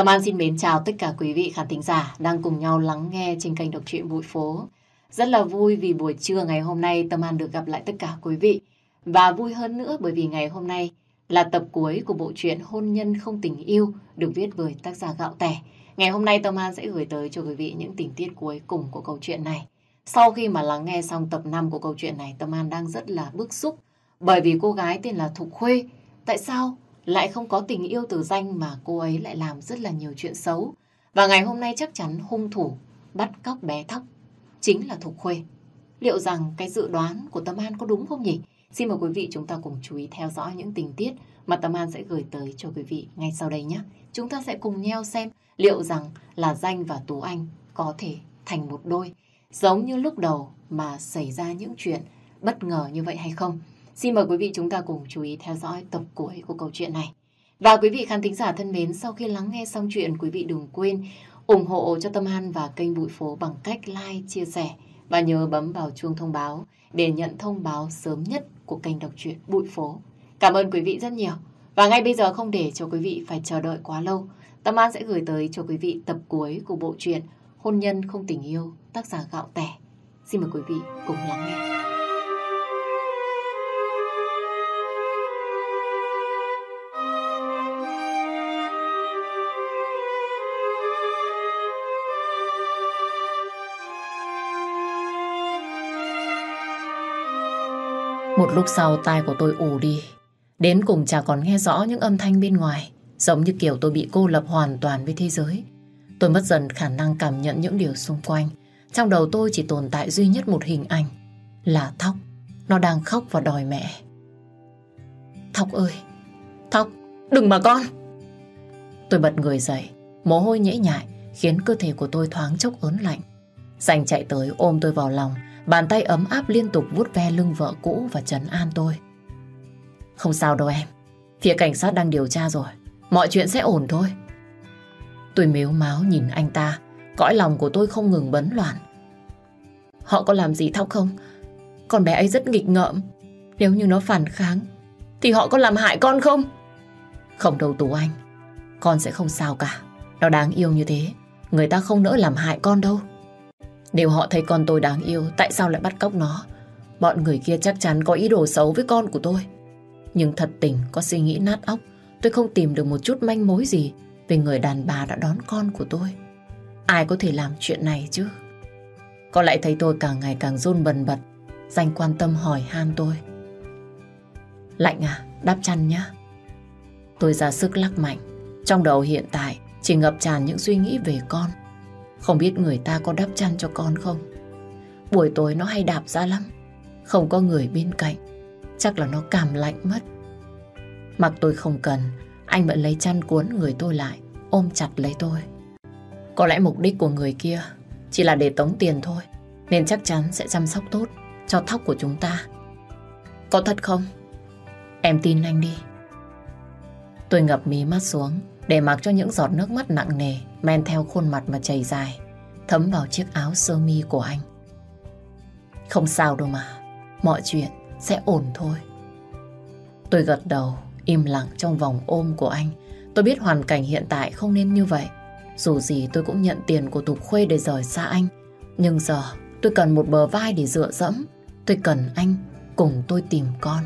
Tâm An xin mến chào tất cả quý vị khán thính giả đang cùng nhau lắng nghe trên kênh Đọc truyện Bụi Phố. Rất là vui vì buổi trưa ngày hôm nay Tâm An được gặp lại tất cả quý vị. Và vui hơn nữa bởi vì ngày hôm nay là tập cuối của bộ truyện Hôn nhân không tình yêu được viết bởi tác giả Gạo Tẻ. Ngày hôm nay Tâm An sẽ gửi tới cho quý vị những tình tiết cuối cùng của câu chuyện này. Sau khi mà lắng nghe xong tập 5 của câu chuyện này, Tâm An đang rất là bức xúc bởi vì cô gái tên là Thục Khuê. Tại sao lại không có tình yêu từ danh mà cô ấy lại làm rất là nhiều chuyện xấu? Và ngày hôm nay chắc chắn hung thủ bắt cóc bé Thóc chính là Thục Khuê. Liệu rằng cái dự đoán của Tâm An có đúng không nhỉ? Xin mời quý vị chúng ta cùng chú ý theo dõi những tình tiết mà Tâm An sẽ gửi tới cho quý vị ngay sau đây nhé. Chúng ta sẽ cùng nhau xem liệu rằng là Danh và Tú Anh có thể thành một đôi, giống như lúc đầu mà xảy ra những chuyện bất ngờ như vậy hay không. Xin mời quý vị chúng ta cùng chú ý theo dõi tập cuối của câu chuyện này. Và quý vị khán thính giả thân mến, sau khi lắng nghe xong chuyện, quý vị đừng quên ủng hộ cho Tâm An và kênh Bụi Phố bằng cách like, chia sẻ và nhớ bấm vào chuông thông báo để nhận thông báo sớm nhất của kênh Đọc truyện Bụi Phố. Cảm ơn quý vị rất nhiều. Và ngay bây giờ không để cho quý vị phải chờ đợi quá lâu, Tâm An sẽ gửi tới cho quý vị tập cuối của bộ truyện Hôn nhân không tình yêu, tác giả Gạo Tẻ. Xin mời quý vị cùng lắng nghe. Một lúc sau tai của tôi ù đi. Đến cùng chả còn nghe rõ những âm thanh bên ngoài. Giống như kiểu tôi bị cô lập hoàn toàn với thế giới. Tôi mất dần khả năng cảm nhận những điều xung quanh. Trong đầu tôi chỉ tồn tại duy nhất một hình ảnh. Là Thóc. Nó đang khóc và đòi mẹ. Thóc ơi! Thóc! Đừng mà con! Tôi bật người dậy. Mồ hôi nhễ nhại khiến cơ thể của tôi thoáng chốc ớn lạnh. Danh chạy tới ôm tôi vào lòng. Bàn tay ấm áp liên tục vuốt ve lưng vợ cũ và trấn an tôi. Không sao đâu em. Phía cảnh sát đang điều tra rồi. Mọi chuyện sẽ ổn thôi. Tôi mếu máo nhìn anh ta. Cõi lòng của tôi không ngừng bấn loạn. Họ có làm gì Thóc không? Con bé ấy rất nghịch ngợm. Nếu như nó phản kháng thì họ có làm hại con không? Không đâu Tú Anh. Con sẽ không sao cả. Nó đáng yêu như thế, người ta không nỡ làm hại con đâu. Nếu họ thấy con tôi đáng yêu, tại sao lại bắt cóc nó? Bọn người kia chắc chắn có ý đồ xấu với con của tôi. Nhưng thật tình có suy nghĩ nát óc, tôi không tìm được một chút manh mối gì về người đàn bà đã đón con của tôi. Ai có thể làm chuyện này chứ? Có lẽ thấy tôi càng ngày càng run bần bật, Danh quan tâm hỏi han tôi. Lạnh à? Đắp chăn nhá. Tôi ra sức lắc mạnh. Trong đầu hiện tại chỉ ngập tràn những suy nghĩ về con. Không biết người ta có đắp chăn cho con không? Buổi tối nó hay đạp ra lắm. Không có người bên cạnh, chắc là nó cảm lạnh mất. Mặc tôi không cần, anh vẫn lấy chăn cuốn người tôi lại, ôm chặt lấy tôi. Có lẽ mục đích của người kia chỉ là để tống tiền thôi, nên chắc chắn sẽ chăm sóc tốt cho Thóc của chúng ta. Có thật không? Em tin anh đi. Tôi ngập mí mắt xuống để mặc cho những giọt nước mắt nặng nề men theo khuôn mặt mà chảy dài, thấm vào chiếc áo sơ mi của anh. Không sao đâu mà, mọi chuyện sẽ ổn thôi. Tôi gật đầu, im lặng trong vòng ôm của anh. Tôi biết hoàn cảnh hiện tại không nên như vậy. Dù gì tôi cũng nhận tiền của Thục Khuê để rời xa anh. Nhưng giờ tôi cần một bờ vai để dựa dẫm. Tôi cần anh cùng tôi tìm con.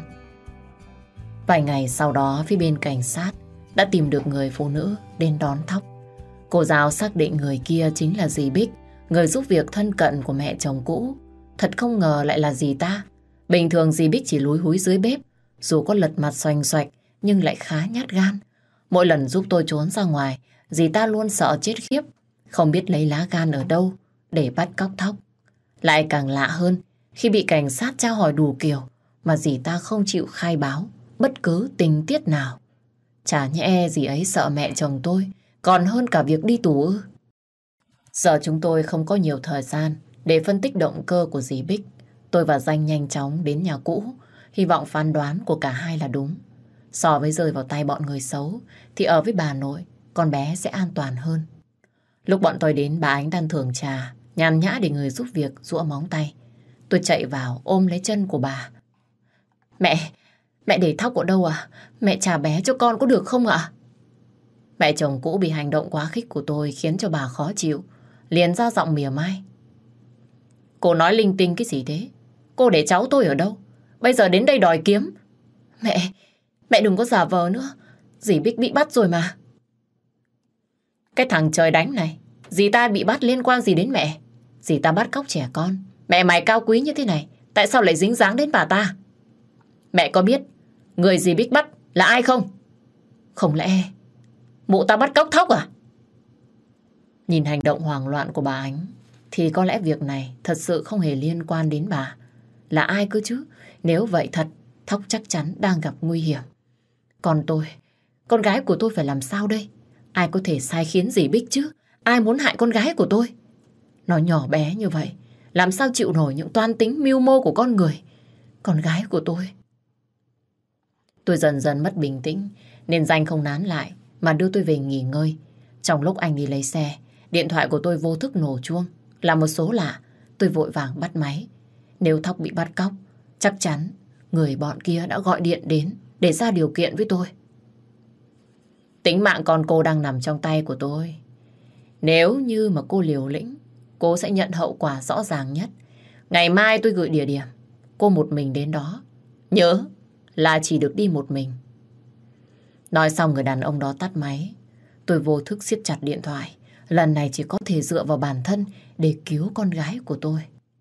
Vài ngày sau đó, phía bên cảnh sát đã tìm được người phụ nữ đến đón Thóc. Cô giáo xác định người kia chính là dì Bích, người giúp việc thân cận của mẹ chồng cũ. Thật không ngờ lại là dì ta. Bình thường dì Bích chỉ lúi húi dưới bếp, dù có lật mặt xoành xoạch nhưng lại khá nhát gan. Mỗi lần giúp tôi trốn ra ngoài, dì ta luôn sợ chết khiếp, không biết lấy lá gan ở đâu để bắt cóc Thóc. Lại càng lạ hơn, khi bị cảnh sát tra hỏi đủ kiểu mà dì ta không chịu khai báo bất cứ tình tiết nào. Chả nhẽ dì ấy sợ mẹ chồng tôi còn hơn cả việc đi tù ư? Giờ chúng tôi không có nhiều thời gian để phân tích động cơ của dì Bích. Tôi và Danh nhanh chóng đến nhà cũ, hy vọng phán đoán của cả hai là đúng. So với rơi vào tay bọn người xấu thì ở với bà nội, con bé sẽ an toàn hơn. Lúc bọn tôi đến, bà Ánh đang thưởng trà, nhàn nhã để người giúp việc giũa móng tay. Tôi chạy vào ôm lấy chân của bà. Mẹ để Thóc ở đâu à? Mẹ trả bé cho con có được không ạ? Mẹ chồng cũ bị hành động quá khích của tôi khiến cho bà khó chịu, liền ra giọng mỉa mai. Cô nói linh tinh cái gì thế? Cô để cháu tôi ở đâu? Bây giờ đến đây đòi kiếm. Mẹ đừng có giả vờ nữa. Dì Bích bị bắt rồi mà. Cái thằng trời đánh này, dì ta bị bắt liên quan gì đến mẹ? Dì ta bắt cóc trẻ con. Mẹ mày cao quý như thế này, tại sao lại dính dáng đến bà ta? Mẹ có biết người dì Bích bắt là ai không? Không lẽ mụ ta bắt cóc Thóc à? Nhìn hành động hoảng loạn của bà Ánh thì có lẽ việc này thật sự không hề liên quan đến bà. Là ai cơ chứ? Nếu vậy thật, Thóc chắc chắn đang gặp nguy hiểm. Còn tôi, con gái của tôi phải làm sao đây? Ai có thể sai khiến dì Bích chứ? Ai muốn hại con gái của tôi? Nó nhỏ bé như vậy, làm sao chịu nổi những toan tính mưu mô của con người? Con gái của tôi. Tôi dần dần mất bình tĩnh, nên Danh không nán lại mà đưa tôi về nghỉ ngơi. Trong lúc anh đi lấy xe, điện thoại của tôi vô thức nổ chuông. Là một số lạ, tôi vội vàng bắt máy. Nếu Thóc bị bắt cóc, chắc chắn người bọn kia đã gọi điện đến để ra điều kiện với tôi. Tính mạng con cô đang nằm trong tay của tôi. Nếu như mà cô liều lĩnh, cô sẽ nhận hậu quả rõ ràng nhất. Ngày mai tôi gửi địa điểm, cô một mình đến đó. Nhớ là chỉ được đi một mình. Nói xong người đàn ông đó tắt máy. Tôi vô thức siết chặt điện thoại. Lần này chỉ có thể dựa vào bản thân để cứu con gái của tôi.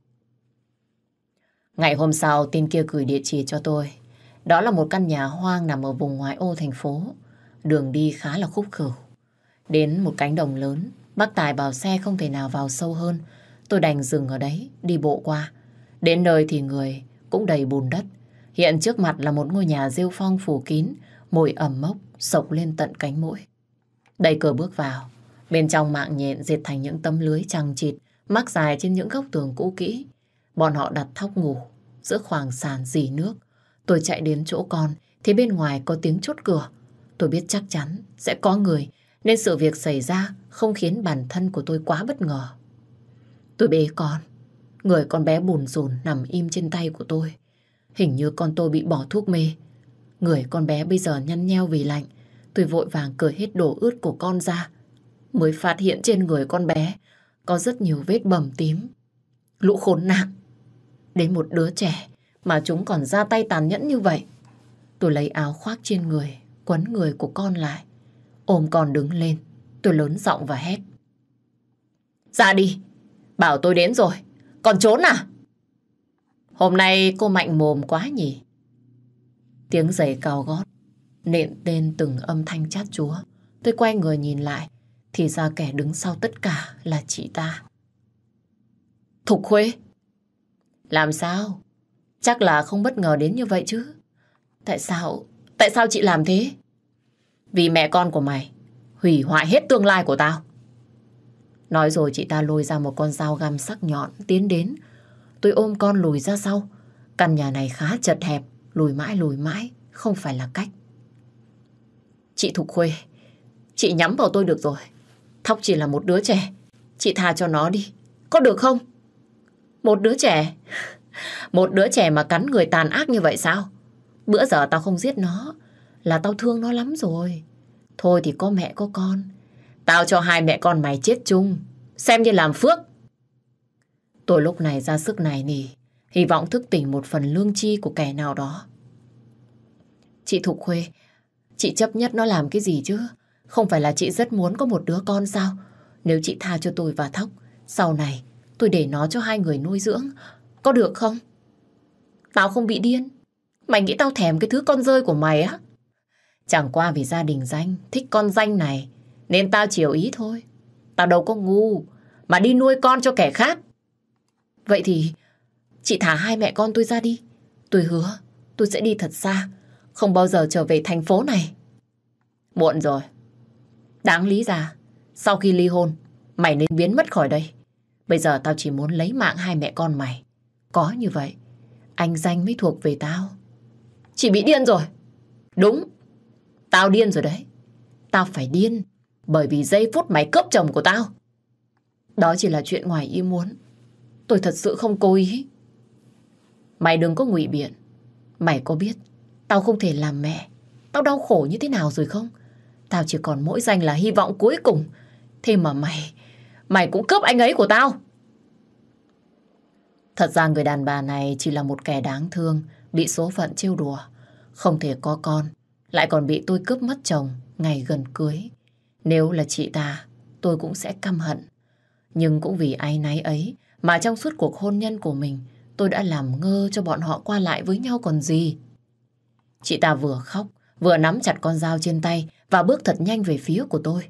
Ngày hôm sau, tên kia gửi địa chỉ cho tôi. Đó là một căn nhà hoang nằm ở vùng ngoại ô thành phố. Đường đi khá là khúc khỉu. Đến một cánh đồng lớn, bác Tài bảo xe không thể nào vào sâu hơn. Tôi đành dừng ở đấy, đi bộ qua. Đến nơi thì người cũng đầy bùn đất. Hiện trước mặt là một ngôi nhà rêu phong phủ kín, mùi ẩm mốc xộc lên tận cánh mũi. Đẩy cửa bước vào. Bên trong mạng nhện dệt thành những tấm lưới chằng chịt, mắc dài trên những góc tường cũ kỹ. Bọn họ đặt Thóc ngủ giữa khoảng sàn rỉ nước. Tôi chạy đến chỗ con thì bên ngoài có tiếng chốt cửa. Tôi biết chắc chắn sẽ có người, nên sự việc xảy ra không khiến bản thân của tôi quá bất ngờ. Tôi bế con. Người con bé bùn rùn nằm im trên tay của tôi. Hình như con tôi bị bỏ thuốc mê. Người con bé bây giờ nhăn nheo vì lạnh. Tôi vội vàng cởi hết đồ ướt của con ra. Mới phát hiện trên người con bé có rất nhiều vết bầm tím. Lũ khốn nạn. Đến một đứa trẻ mà chúng còn ra tay tàn nhẫn như vậy. Tôi lấy áo khoác trên người, quấn người của con lại. Ôm con đứng lên. Tôi lớn giọng và hét. Ra đi. Bảo tôi đến rồi. Còn trốn à? Hôm nay cô mạnh mồm quá nhỉ? Tiếng giày cao gót nện tên từng âm thanh chát chúa. Tôi quay người nhìn lại, thì ra kẻ đứng sau tất cả là chị ta. Thục Khuê. Làm sao? Chắc là không bất ngờ đến như vậy chứ. Tại sao chị làm thế? Vì mẹ con của mày hủy hoại hết tương lai của tao. Nói rồi chị ta lôi ra một con dao găm sắc nhọn tiến đến. Tôi ôm con lùi ra sau. Căn nhà này khá chật hẹp, lùi mãi không phải là cách. Chị Thục Khuê, chị nhắm vào tôi được rồi. Thóc chỉ là một đứa trẻ, chị tha cho nó đi, có được không? Một đứa trẻ? Một đứa trẻ mà cắn người tàn ác như vậy sao? Bữa giờ tao không giết nó là tao thương nó lắm rồi. Thôi thì có mẹ có con, tao cho hai mẹ con mày chết chung, xem như làm phước. Tôi lúc này ra sức nài nỉ, hy vọng thức tỉnh một phần lương tri của kẻ nào đó. Chị Thục Khuê, chị chấp nhất nó làm cái gì chứ? Không phải là chị rất muốn có một đứa con sao? Nếu chị tha cho tôi và Thóc, sau này tôi để nó cho hai người nuôi dưỡng, có được không? Tao không bị điên. Mày nghĩ tao thèm cái thứ con rơi của mày á? Chẳng qua vì gia đình Danh thích con Danh này nên tao chiều ý thôi. Tao đâu có ngu mà đi nuôi con cho kẻ khác. Vậy thì chị thả hai mẹ con tôi ra đi. Tôi hứa tôi sẽ đi thật xa, không bao giờ trở về thành phố này. Muộn rồi. Đáng lý ra sau khi ly hôn mày nên biến mất khỏi đây. Bây giờ tao chỉ muốn lấy mạng hai mẹ con mày. Có như vậy anh Danh mới thuộc về tao. Chị bị điên rồi. Đúng, tao điên rồi đấy. Tao phải điên bởi vì giây phút mày cướp chồng của tao. Đó chỉ là chuyện ngoài ý muốn. Tôi thật sự không cố ý. Mày đừng có ngụy biện. Mày có biết tao không thể làm mẹ, tao đau khổ như thế nào rồi không? Tao chỉ còn mỗi Danh là hy vọng cuối cùng. Thế mà mày cũng cướp anh ấy của tao. Thật ra người đàn bà này chỉ là một kẻ đáng thương, bị số phận trêu đùa. Không thể có con, lại còn bị tôi cướp mất chồng ngày gần cưới. Nếu là chị ta, tôi cũng sẽ căm hận. Nhưng cũng vì áy náy ấy mà trong suốt cuộc hôn nhân của mình, tôi đã làm ngơ cho bọn họ qua lại với nhau còn gì. Chị ta vừa khóc, vừa nắm chặt con dao trên tay và bước thật nhanh về phía của tôi.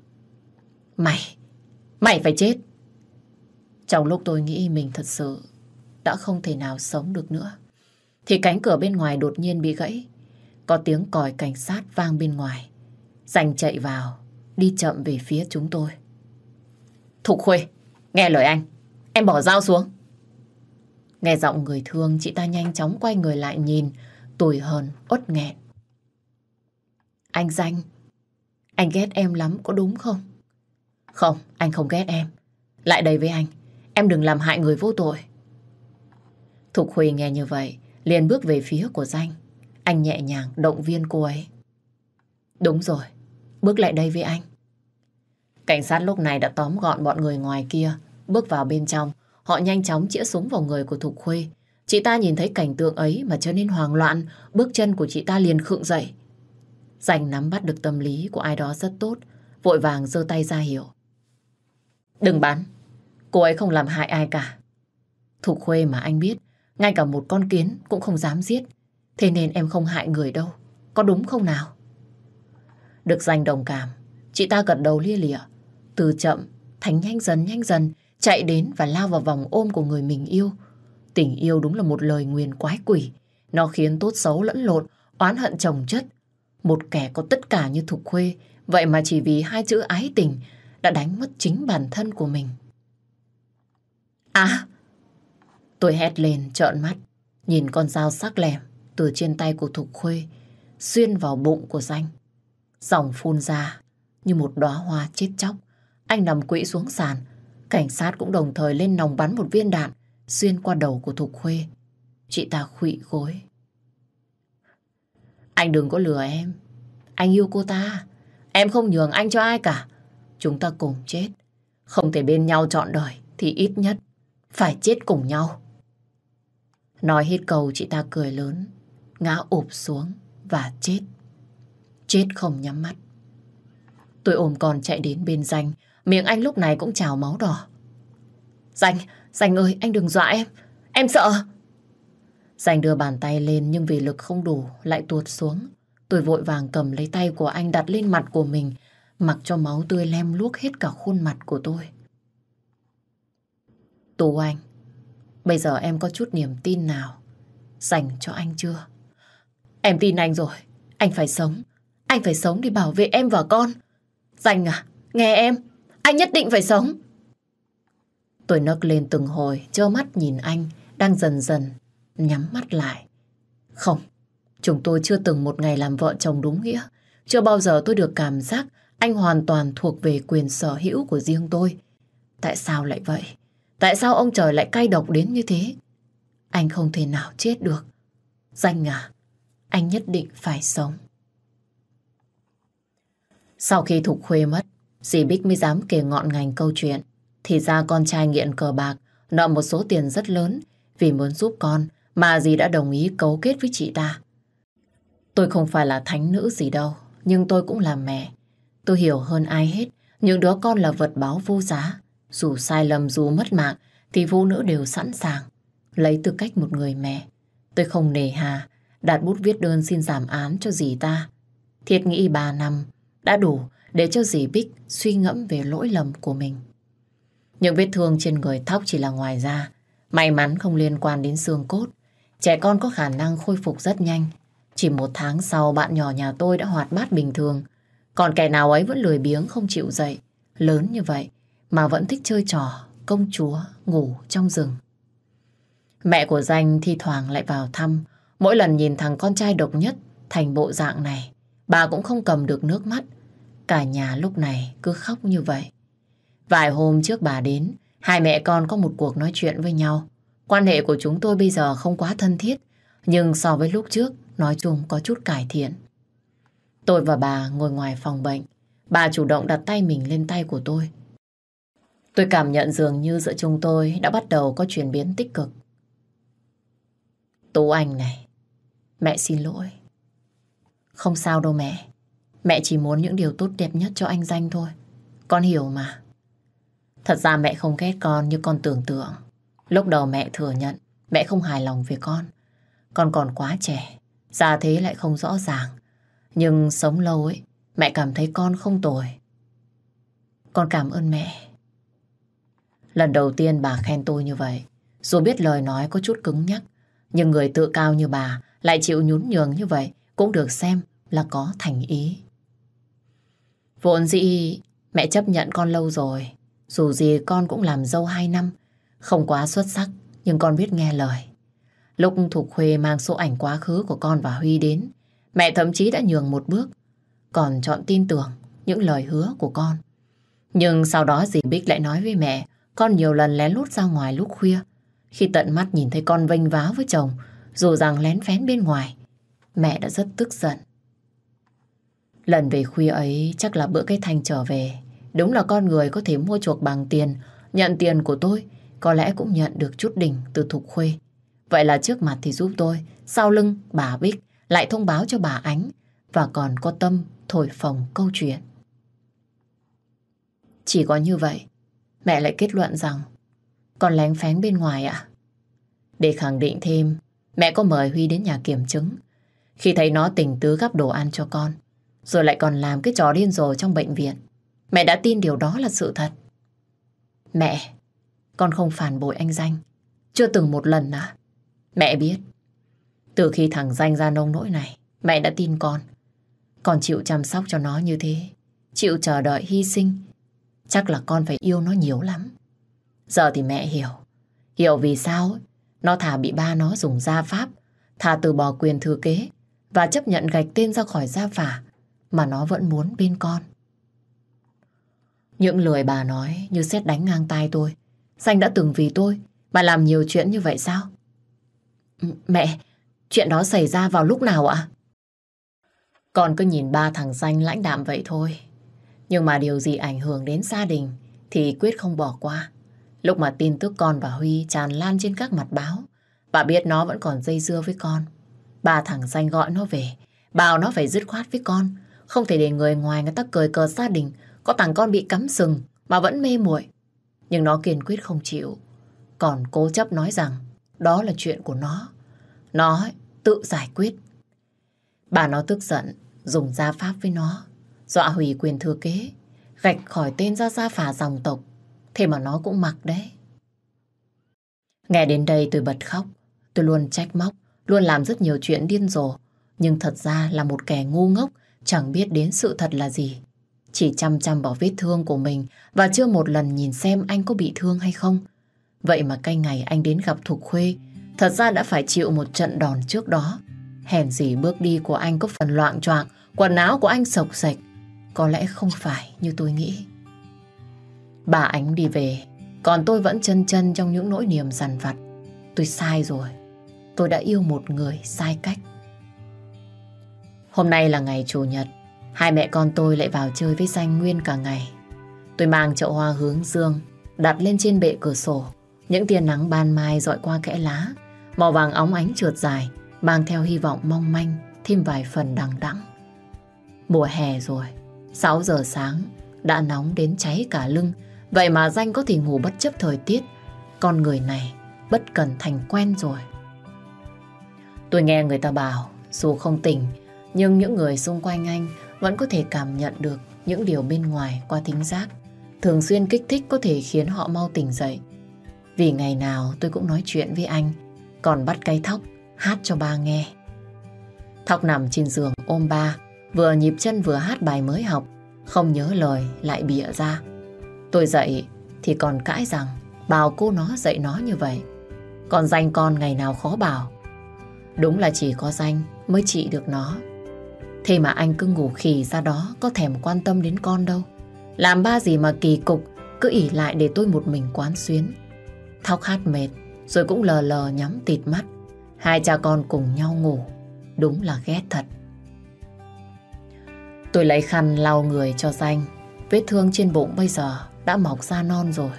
Mày phải chết. Trong lúc tôi nghĩ mình thật sự đã không thể nào sống được nữa, thì cánh cửa bên ngoài đột nhiên bị gãy. Có tiếng còi cảnh sát vang bên ngoài. Danh chạy vào, đi chậm về phía chúng tôi. Thục Khuê, nghe lời anh, em bỏ dao xuống. Nghe giọng người thương, chị ta nhanh chóng quay người lại nhìn, tủi hờn, uất nghẹn. Anh Danh, anh ghét em lắm có đúng không? Không, anh không ghét em. Lại đây với anh, em đừng làm hại người vô tội. Thục Khuê nghe như vậy, liền bước về phía của Danh. Anh nhẹ nhàng động viên cô ấy. Đúng rồi, bước lại đây với anh. Cảnh sát lúc này đã tóm gọn bọn người ngoài kia, bước vào bên trong. Họ nhanh chóng chĩa súng vào người của Thục Khuê. Chị ta nhìn thấy cảnh tượng ấy mà trở nên hoang loạn, bước chân của chị ta liền khựng dậy. Danh nắm bắt được tâm lý của ai đó rất tốt, vội vàng giơ tay ra hiệu. Đừng bắn, cô ấy không làm hại ai cả. Thục Khuê mà anh biết, ngay cả một con kiến cũng không dám giết. Thế nên em không hại người đâu, có đúng không nào? Được Danh đồng cảm, chị ta gật đầu lia lịa. Từ chậm thành nhanh dần, chạy đến và lao vào vòng ôm của người mình yêu. Tình yêu đúng là một lời nguyền quái quỷ. Nó khiến tốt xấu lẫn lộn, oán hận chồng chất. Một kẻ có tất cả như Thục Khuê, vậy mà chỉ vì hai chữ ái tình đã đánh mất chính bản thân của mình. À! Tôi hét lên trợn mắt, nhìn con dao sắc lẹm từ trên tay của Thục Khuê xuyên vào bụng của Danh. Dòng phun ra như một đóa hoa chết chóc. Anh nằm quỵ xuống sàn. Cảnh sát cũng đồng thời lên nòng bắn một viên đạn xuyên qua đầu của Thục Khuê. Chị ta khuỵu gối. Anh đừng có lừa em. Anh yêu cô ta. Em không nhường anh cho ai cả. Chúng ta cùng chết. Không thể bên nhau trọn đời thì ít nhất phải chết cùng nhau. Nói hết câu, chị ta cười lớn, ngã ụp xuống và chết. Chết không nhắm mắt. Tôi ôm con chạy đến bên Danh. Miệng anh lúc này cũng trào máu đỏ. Danh ơi, anh đừng dọa em sợ. Danh đưa bàn tay lên nhưng vì lực không đủ lại tuột xuống. Tôi vội vàng cầm lấy tay của anh đặt lên mặt của mình, mặc cho máu tươi lem luốc hết cả khuôn mặt của tôi. Tú Anh, bây giờ em có chút niềm tin nào dành cho anh chưa? Em tin anh rồi. Anh phải sống. Anh phải sống để bảo vệ em và con. Danh à, nghe em. Anh nhất định phải sống. Tôi nấc lên từng hồi, trơ mắt nhìn anh đang dần dần nhắm mắt lại. Không, chúng tôi chưa từng một ngày làm vợ chồng đúng nghĩa. Chưa bao giờ tôi được cảm giác anh hoàn toàn thuộc về quyền sở hữu của riêng tôi. Tại sao lại vậy? Tại sao ông trời lại cay độc đến như thế? Anh không thể nào chết được. Danh à, anh nhất định phải sống. Sau khi Thục Khuê mất, dì Bích mới dám kể ngọn ngành câu chuyện. Thì ra con trai nghiện cờ bạc, nợ một số tiền rất lớn. Vì muốn giúp con mà dì đã đồng ý cấu kết với chị ta. Tôi không phải là thánh nữ gì đâu, nhưng tôi cũng là mẹ. Tôi hiểu hơn ai hết, những đứa con là vật báu vô giá. Dù sai lầm, dù mất mạng, thì phụ nữ đều sẵn sàng. Lấy tư cách một người mẹ, tôi không nề hà đặt bút viết đơn xin giảm án cho dì ta. Thiệt nghĩ 3 năm đã đủ để cho dì Bích suy ngẫm về lỗi lầm của mình. Những vết thương trên người Thóc chỉ là ngoài da, may mắn không liên quan đến xương cốt. Trẻ con có khả năng khôi phục rất nhanh. Chỉ 1 tháng sau, bạn nhỏ nhà tôi đã hoạt bát bình thường. Còn kẻ nào ấy vẫn lười biếng không chịu dậy. Lớn như vậy mà vẫn thích chơi trò công chúa ngủ trong rừng. Mẹ của Danh thi thoảng lại vào thăm. Mỗi lần nhìn thằng con trai độc nhất thành bộ dạng này, bà cũng không cầm được nước mắt. Cả nhà lúc này cứ khóc như vậy. Vài hôm trước bà đến, hai mẹ con có một cuộc nói chuyện với nhau. Quan hệ của chúng tôi bây giờ không quá thân thiết, nhưng so với lúc trước, nói chung có chút cải thiện. Tôi và bà ngồi ngoài phòng bệnh. Bà chủ động đặt tay mình lên tay của tôi. Tôi cảm nhận dường như giữa chúng tôi đã bắt đầu có chuyển biến tích cực. Tú Anh này, mẹ xin lỗi. Không sao đâu mẹ. Mẹ chỉ muốn những điều tốt đẹp nhất cho anh Danh thôi. Con hiểu mà. Thật ra mẹ không ghét con như con tưởng tượng. Lúc đầu mẹ thừa nhận mẹ không hài lòng về con. Con còn quá trẻ, gia thế lại không rõ ràng. Nhưng sống lâu ấy, mẹ cảm thấy con không tồi. Con cảm ơn mẹ. Lần đầu tiên bà khen tôi như vậy. Dù biết lời nói có chút cứng nhắc, nhưng người tự cao như bà lại chịu nhún nhường như vậy cũng được xem là có thành ý. Vốn dĩ mẹ chấp nhận con lâu rồi. Dù gì con cũng làm dâu 2 năm. Không quá xuất sắc, nhưng con biết nghe lời. Lúc Thục Khuê mang số ảnh quá khứ của con và Huy đến, mẹ thậm chí đã nhường một bước, còn chọn tin tưởng những lời hứa của con. Nhưng sau đó dì Bích lại nói với mẹ, con nhiều lần lén lút ra ngoài lúc khuya. Khi tận mắt nhìn thấy con vênh váo với chồng, dù rằng lén phén bên ngoài, mẹ đã rất tức giận. Lần về khuya ấy chắc là bữa cái Thanh trở về. Đúng là con người có thể mua chuộc bằng tiền. Nhận tiền của tôi, có lẽ cũng nhận được chút đỉnh từ Thục Khuê. Vậy là trước mặt thì giúp tôi, sau lưng bà Bích lại thông báo cho bà Ánh, và còn có tâm thổi phồng câu chuyện. Chỉ có như vậy, mẹ lại kết luận rằng con lén phén bên ngoài ạ. Để khẳng định thêm, mẹ có mời Huy đến nhà kiểm chứng. Khi thấy nó tình tứ gắp đồ ăn cho con, rồi lại còn làm cái trò điên rồ trong bệnh viện, mẹ đã tin điều đó là sự thật. Mẹ, con không phản bội anh Danh, chưa từng một lần à? Mẹ biết, từ khi thằng Danh ra nông nỗi này, mẹ đã tin con. Con chịu chăm sóc cho nó như thế, chịu chờ đợi hy sinh, chắc là con phải yêu nó nhiều lắm. Giờ thì mẹ hiểu vì sao nó thà bị ba nó dùng gia pháp, thà từ bỏ quyền thừa kế và chấp nhận gạch tên ra khỏi gia phả, mà nó vẫn muốn bên con. Những lời bà nói như sét đánh ngang tai tôi. Danh đã từng vì tôi mà làm nhiều chuyện như vậy sao? Mẹ, chuyện đó xảy ra vào lúc nào ạ? Con cứ nhìn ba thằng Danh lãnh đạm vậy thôi. Nhưng mà điều gì ảnh hưởng đến gia đình thì quyết không bỏ qua. Lúc mà tin tức con và Huy tràn lan trên các mặt báo, bà biết nó vẫn còn dây dưa với con. Ba thằng Danh gọi nó về, bảo nó phải dứt khoát với con. Không thể để người ngoài người ta cười cợt gia đình có thằng con bị cắm sừng mà vẫn mê muội. Nhưng nó kiên quyết không chịu, còn cố chấp nói rằng đó là chuyện của nó. Nó tự giải quyết. Bà nó tức giận, dùng gia pháp với nó, dọa hủy quyền thừa kế, gạch khỏi tên ra gia phả dòng tộc. Thế mà nó cũng mặc đấy. Nghe đến đây tôi bật khóc. Tôi luôn trách móc, luôn làm rất nhiều chuyện điên rồ, nhưng thật ra là một kẻ ngu ngốc, chẳng biết đến sự thật là gì. Chỉ chăm chăm vào vết thương của mình và chưa một lần nhìn xem anh có bị thương hay không. Vậy mà cái ngày anh đến gặp Thục Khuê, thật ra đã phải chịu một trận đòn trước đó. Hèn gì bước đi của anh có phần loạng choạng, quần áo của anh xộc xệch. Có lẽ không phải như tôi nghĩ. Bà Ánh đi về, còn tôi vẫn chân chân trong những nỗi niềm dằn vặt. Tôi sai rồi. Tôi đã yêu một người sai cách. Hôm nay là ngày Chủ nhật. Hai mẹ con tôi lại vào chơi với Danh nguyên cả ngày. Tôi mang chậu hoa hướng dương đặt lên trên bệ cửa sổ. Những tia nắng ban mai dọi qua kẽ lá, màu vàng óng ánh trượt dài, mang theo hy vọng mong manh thêm vài phần đằng đẵng. Mùa hè rồi, 6 giờ sáng đã nóng đến cháy cả lưng. Vậy mà Danh có thể ngủ bất chấp thời tiết. Con người này bất cần thành quen rồi. Tôi nghe người ta bảo dù không tỉnh, nhưng những người xung quanh anh vẫn có thể cảm nhận được những điều bên ngoài qua thính giác. Thường xuyên kích thích có thể khiến họ mau tỉnh dậy. Vì ngày nào tôi cũng nói chuyện với anh, còn bắt cái Thóc hát cho ba nghe. Thóc nằm trên giường ôm ba, vừa nhịp chân vừa hát bài mới học, không nhớ lời lại bịa ra. Tôi dậy thì còn cãi rằng bảo cô nó dạy nó như vậy. Còn Danh con ngày nào khó bảo. Đúng là chỉ có Danh mới trị được nó. Thế mà anh cứ ngủ khì ra đó, có thèm quan tâm đến con đâu. Làm ba gì mà kỳ cục, cứ ỷ lại để tôi một mình quán xuyến. Thóc hát mệt rồi cũng lờ lờ nhắm tịt mắt. Hai cha con cùng nhau ngủ. Đúng là ghét thật. Tôi lấy khăn lau người cho Danh. Vết thương trên bụng bây giờ đã mọc ra non rồi.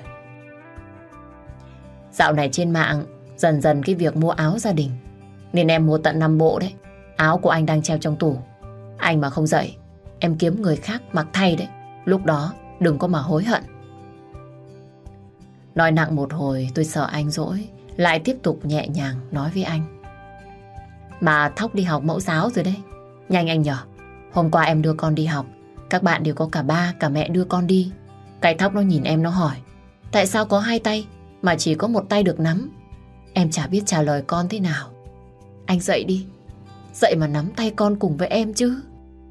Dạo này trên mạng dần dần cái việc mua áo gia đình, nên em mua tận 5 bộ đấy. Áo của anh đang treo trong tủ. Anh mà không dậy, em kiếm người khác mặc thay đấy. Lúc đó đừng có mà hối hận. Nói nặng một hồi tôi sợ anh dỗi, lại tiếp tục nhẹ nhàng nói với anh. Mà Thóc đi học mẫu giáo rồi đấy. Nhanh anh nhở. Hôm qua em đưa con đi học, các bạn đều có cả ba cả mẹ đưa con đi. Cái Thóc nó nhìn em nó hỏi, tại sao có 2 tay mà chỉ có 1 tay được nắm? Em chả biết trả lời con thế nào. Anh dậy đi, dậy mà nắm tay con cùng với em chứ.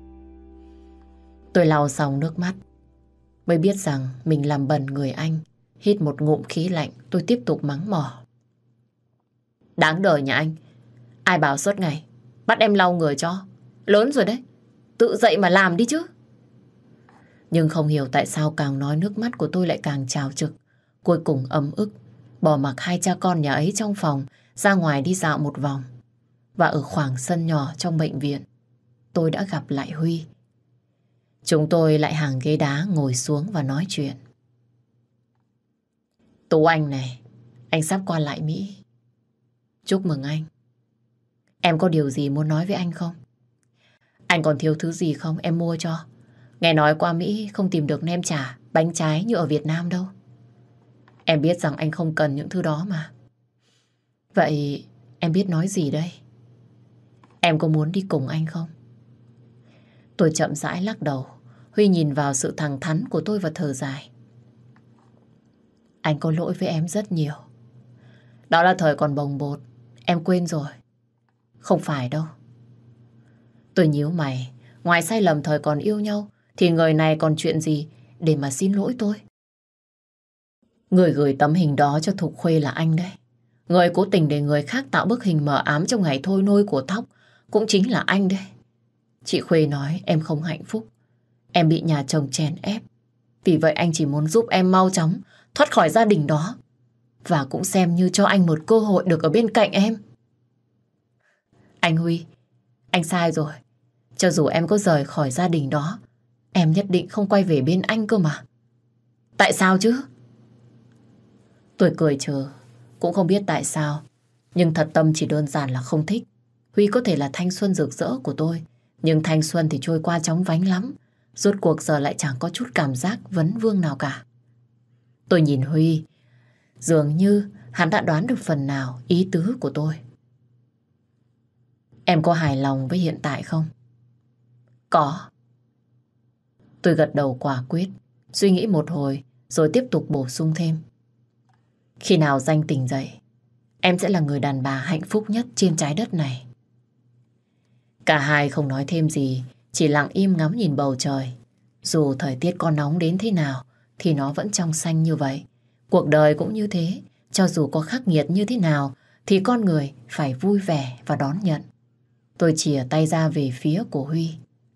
Tôi lau xong nước mắt, mới biết rằng mình làm bẩn người anh. Hít một ngụm khí lạnh, tôi tiếp tục mắng mỏ. Đáng đời nhà anh. Ai bảo suốt ngày bắt em lau người cho. Lớn rồi đấy, tự dậy mà làm đi chứ. Nhưng không hiểu tại sao càng nói nước mắt của tôi lại càng trào trực. Cuối cùng ấm ức, bỏ mặc hai cha con nhà ấy trong phòng, ra ngoài đi dạo một vòng. Và ở khoảng sân nhỏ trong bệnh viện, tôi đã gặp lại Huy. Chúng tôi lại hàng ghế đá ngồi xuống và nói chuyện. Tú anh này, anh sắp qua lại Mỹ. Chúc mừng anh. Em có điều gì muốn nói với anh không? Anh còn thiếu thứ gì không em mua cho? Nghe nói qua Mỹ không tìm được nem chả, bánh trái như ở Việt Nam đâu. Em biết rằng anh không cần những thứ đó mà. Vậy em biết nói gì đây? Em có muốn đi cùng anh không? Tôi chậm rãi lắc đầu. Huy nhìn vào sự thẳng thắn của tôi và thở dài. Anh có lỗi với em rất nhiều. Đó là thời còn bồng bột. Em quên rồi. Không phải đâu. Tôi nhíu mày. Ngoài sai lầm thời còn yêu nhau thì người này còn chuyện gì để mà xin lỗi tôi? Người gửi tấm hình đó cho Thục Khuê là anh đấy. Người cố tình để người khác tạo bức hình mờ ám trong ngày thôi nôi của Thóc cũng chính là anh đấy. Chị Khuê nói em không hạnh phúc. Em bị nhà chồng chèn ép. Vì vậy anh chỉ muốn giúp em mau chóng thoát khỏi gia đình đó. Và cũng xem như cho anh một cơ hội được ở bên cạnh em. Anh Huy, anh sai rồi. Cho dù em có rời khỏi gia đình đó, em nhất định không quay về bên anh cơ mà. Tại sao chứ? Tôi cười chờ, cũng không biết tại sao. Nhưng thật tâm chỉ đơn giản là không thích. Huy có thể là thanh xuân rực rỡ của tôi, nhưng thanh xuân thì trôi qua chóng vánh lắm. Rốt cuộc giờ lại chẳng có chút cảm giác vấn vương nào cả. Tôi nhìn Huy, dường như hắn đã đoán được phần nào ý tứ của tôi. Em có hài lòng với hiện tại không? Có. Tôi gật đầu quả quyết, suy nghĩ một hồi rồi tiếp tục bổ sung thêm. Khi nào Danh tỉnh dậy, em sẽ là người đàn bà hạnh phúc nhất trên trái đất này. Cả hai không nói thêm gì, chỉ lặng im ngắm nhìn bầu trời. Dù thời tiết có nóng đến thế nào thì nó vẫn trong xanh như vậy. Cuộc đời cũng như thế, cho dù có khắc nghiệt như thế nào thì con người phải vui vẻ và đón nhận. Tôi chìa tay ra về phía của Huy.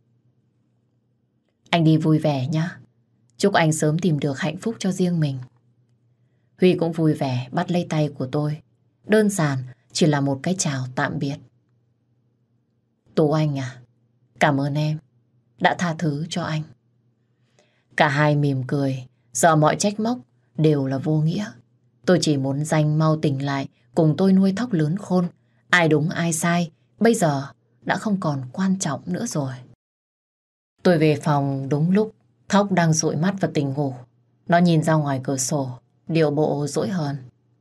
Anh đi vui vẻ nhá. Chúc anh sớm tìm được hạnh phúc cho riêng mình. Huy cũng vui vẻ bắt lấy tay của tôi. Đơn giản chỉ là một cái chào tạm biệt. Tú anh à, cảm ơn em đã tha thứ cho anh. Cả hai mỉm cười. Giờ mọi trách móc đều là vô nghĩa. Tôi chỉ muốn Danh mau tỉnh lại, cùng tôi nuôi Thóc lớn khôn. Ai đúng ai sai bây giờ đã không còn quan trọng nữa rồi. Tôi về phòng đúng lúc Thóc đang dụi mắt và tỉnh ngủ. Nó nhìn ra ngoài cửa sổ, điệu bộ dỗi hờn.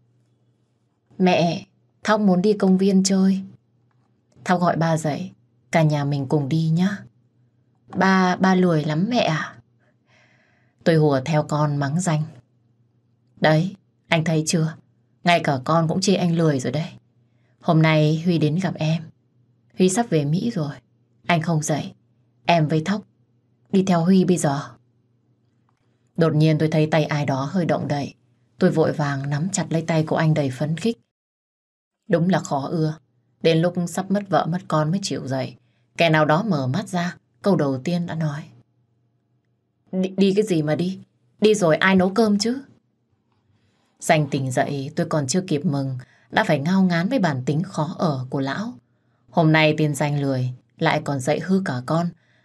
Mẹ, Thóc muốn đi công viên chơi. Thóc gọi ba dậy, cả nhà mình cùng đi nhá. Ba lười lắm mẹ à? Tôi hùa theo con mắng Danh. Đấy, anh thấy chưa? Ngay cả con cũng chê anh lười rồi đấy. Hôm nay Huy đến gặp em. Huy sắp về Mỹ rồi. Anh không dậy, em với Thóc đi theo Huy bây giờ. Đột nhiên tôi thấy tay ai đó hơi động đậy. Tôi vội vàng nắm chặt lấy tay của anh đầy phấn khích. Đúng là khó ưa. Đến lúc sắp mất vợ mất con mới chịu dậy. Kẻ nào đó mở mắt ra, câu đầu tiên đã nói. Đi cái gì mà đi? Đi rồi ai nấu cơm chứ? Danh tỉnh dậy tôi còn chưa kịp mừng, đã phải ngao ngán với bản tính khó ở của lão. Hôm nay tên Danh lười, lại còn dậy hư cả con,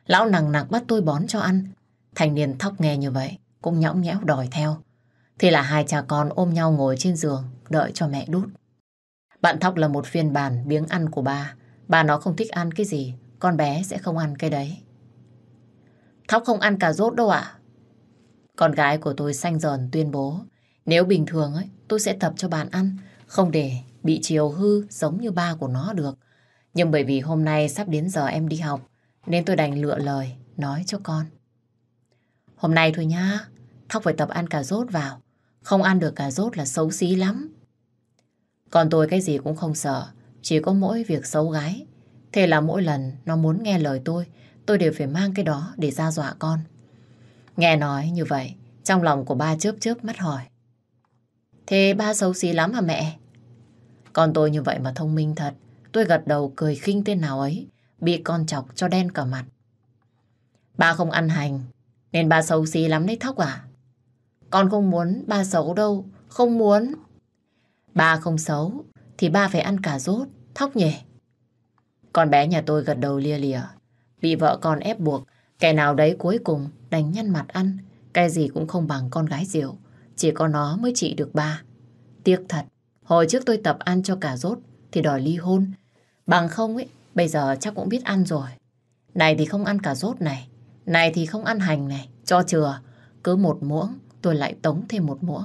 Lão nằng nặc bắt tôi bón cho ăn. Thanh niên Thóc nghe như vậy cũng nhõng nhẽo đòi theo. Thế là hai cha con ôm nhau ngồi trên giường đợi cho mẹ đút. Bạn Thóc là một phiên bản biếng ăn của ba. Ba nó không thích ăn cái gì, con bé sẽ không ăn cái đấy. Thóc không ăn cà rốt đâu ạ. Con gái của tôi xanh dờn tuyên bố. Nếu bình thường ấy, tôi sẽ tập cho bạn ăn, không để bị chiều hư giống như ba của nó được. Nhưng bởi vì hôm nay sắp đến giờ em đi học, nên tôi đành lựa lời nói cho con. Hôm nay thôi nhá, Thóc phải tập ăn cà rốt vào. Không ăn được cà rốt là xấu xí lắm. Còn tôi cái gì cũng không sợ, chỉ có mỗi việc xấu gái. Thế là mỗi lần nó muốn nghe lời tôi đều phải mang cái đó để ra dọa con. Nghe nói như vậy, trong lòng của ba chớp chớp mắt hỏi. Thế ba xấu xí lắm hả mẹ? Con tôi như vậy mà thông minh thật. Tôi gật đầu cười khinh tên nào ấy, bị con chọc cho đen cả mặt. Ba không ăn hành, nên ba xấu xí lắm đấy Thóc à? Con không muốn ba xấu đâu, không muốn. Ba không xấu, thì ba phải ăn cà rốt, Thóc nhỉ? Con bé nhà tôi gật đầu lia lịa. Bị vợ con ép buộc, kẻ nào đấy cuối cùng đành nhăn mặt ăn. Cái gì cũng không bằng con gái Diệu. Chỉ có nó mới trị được ba. Tiếc thật, hồi trước tôi tập ăn cho cà rốt thì đòi ly hôn. Bằng không ấy, bây giờ chắc cũng biết ăn rồi. Này thì không ăn cà rốt này, này thì không ăn hành này, cho chừa. Cứ một muỗng, tôi lại tống thêm một muỗng.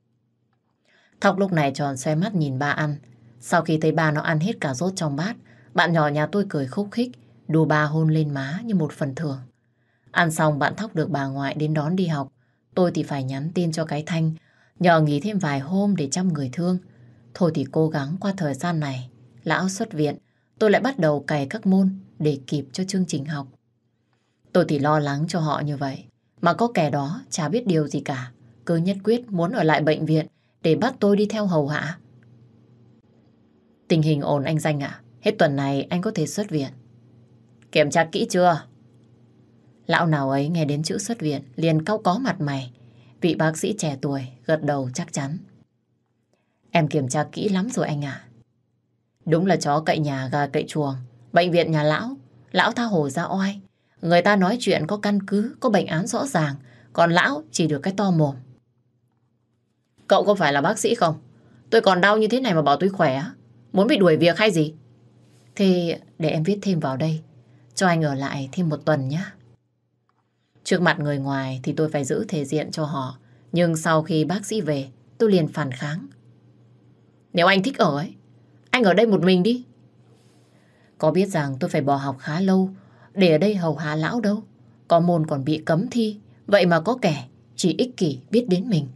Thóc lúc này tròn xoe mắt nhìn ba ăn. Sau khi thấy ba nó ăn hết cà rốt trong bát, bạn nhỏ nhà tôi cười khúc khích, đùa ba hôn lên má như một phần thưởng. Ăn xong bạn Thóc được bà ngoại đến đón đi học. Tôi thì phải nhắn tin cho cái Thanh, nhờ nghỉ thêm vài hôm để chăm người thương. Thôi thì cố gắng qua thời gian này. Lão xuất viện, tôi lại bắt đầu cày các môn để kịp cho chương trình học. Tôi thì lo lắng cho họ như vậy, mà có kẻ đó chả biết điều gì cả, cứ nhất quyết muốn ở lại bệnh viện để bắt tôi đi theo hầu hạ. Tình hình ổn anh Danh ạ, hết tuần này anh có thể xuất viện. Kiểm tra kỹ chưa? Lão nào ấy nghe đến chữ xuất viện liền cau có mặt mày. Vị bác sĩ trẻ tuổi gật đầu chắc chắn. Em kiểm tra kỹ lắm rồi anh ạ. Đúng là chó cậy nhà gà cậy chuồng. Bệnh viện nhà lão, lão tha hồ ra oai. Người ta nói chuyện có căn cứ, có bệnh án rõ ràng. Còn lão chỉ được cái to mồm. Cậu có phải là bác sĩ không? Tôi còn đau như thế này mà bảo tôi khỏe. Muốn bị đuổi việc hay gì? Thế để em viết thêm vào đây, cho anh ở lại thêm một tuần nhé. Trước mặt người ngoài thì tôi phải giữ thể diện cho họ. Nhưng sau khi bác sĩ về, tôi liền phản kháng. Nếu anh thích ở ấy, anh ở đây một mình đi. Có biết rằng tôi phải bỏ học khá lâu để ở đây hầu hạ lão đâu. Có môn còn bị cấm thi, vậy mà có kẻ chỉ ích kỷ biết đến mình.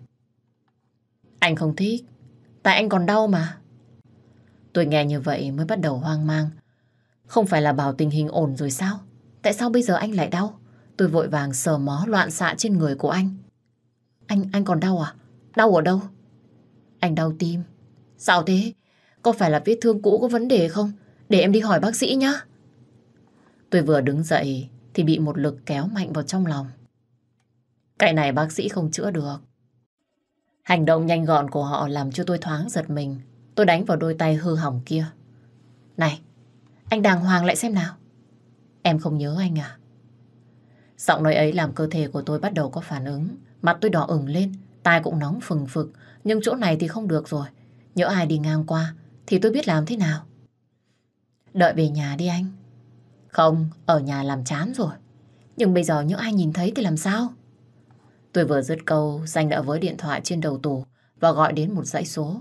Anh không thích, tại anh còn đau mà. Tôi nghe như vậy mới bắt đầu hoang mang. Không phải là bảo tình hình ổn rồi sao? Tại sao bây giờ anh lại đau? Tôi vội vàng sờ mó loạn xạ trên người của anh. Anh còn đau à? Đau ở đâu? Anh đau tim. Sao thế? Có phải là vết thương cũ có vấn đề không? Để em đi hỏi bác sĩ nhá. Tôi vừa đứng dậy thì bị một lực kéo mạnh vào trong lòng. Cái này bác sĩ không chữa được. Hành động nhanh gọn của họ làm cho tôi thoáng giật mình. Tôi đánh vào đôi tay hư hỏng kia. Này, anh đàng hoàng lại xem nào. Em không nhớ anh à? Giọng nói ấy làm cơ thể của tôi bắt đầu có phản ứng. Mặt tôi đỏ ửng lên, tai cũng nóng phừng phực. Nhưng chỗ này thì không được rồi. Nhỡ ai đi ngang qua thì tôi biết làm thế nào. Đợi về nhà đi anh. Không, ở nhà làm chán rồi. Nhưng bây giờ nhỡ ai nhìn thấy thì làm sao? Tôi vừa dứt câu, Danh đã với điện thoại trên đầu tủ và gọi đến một dãy số.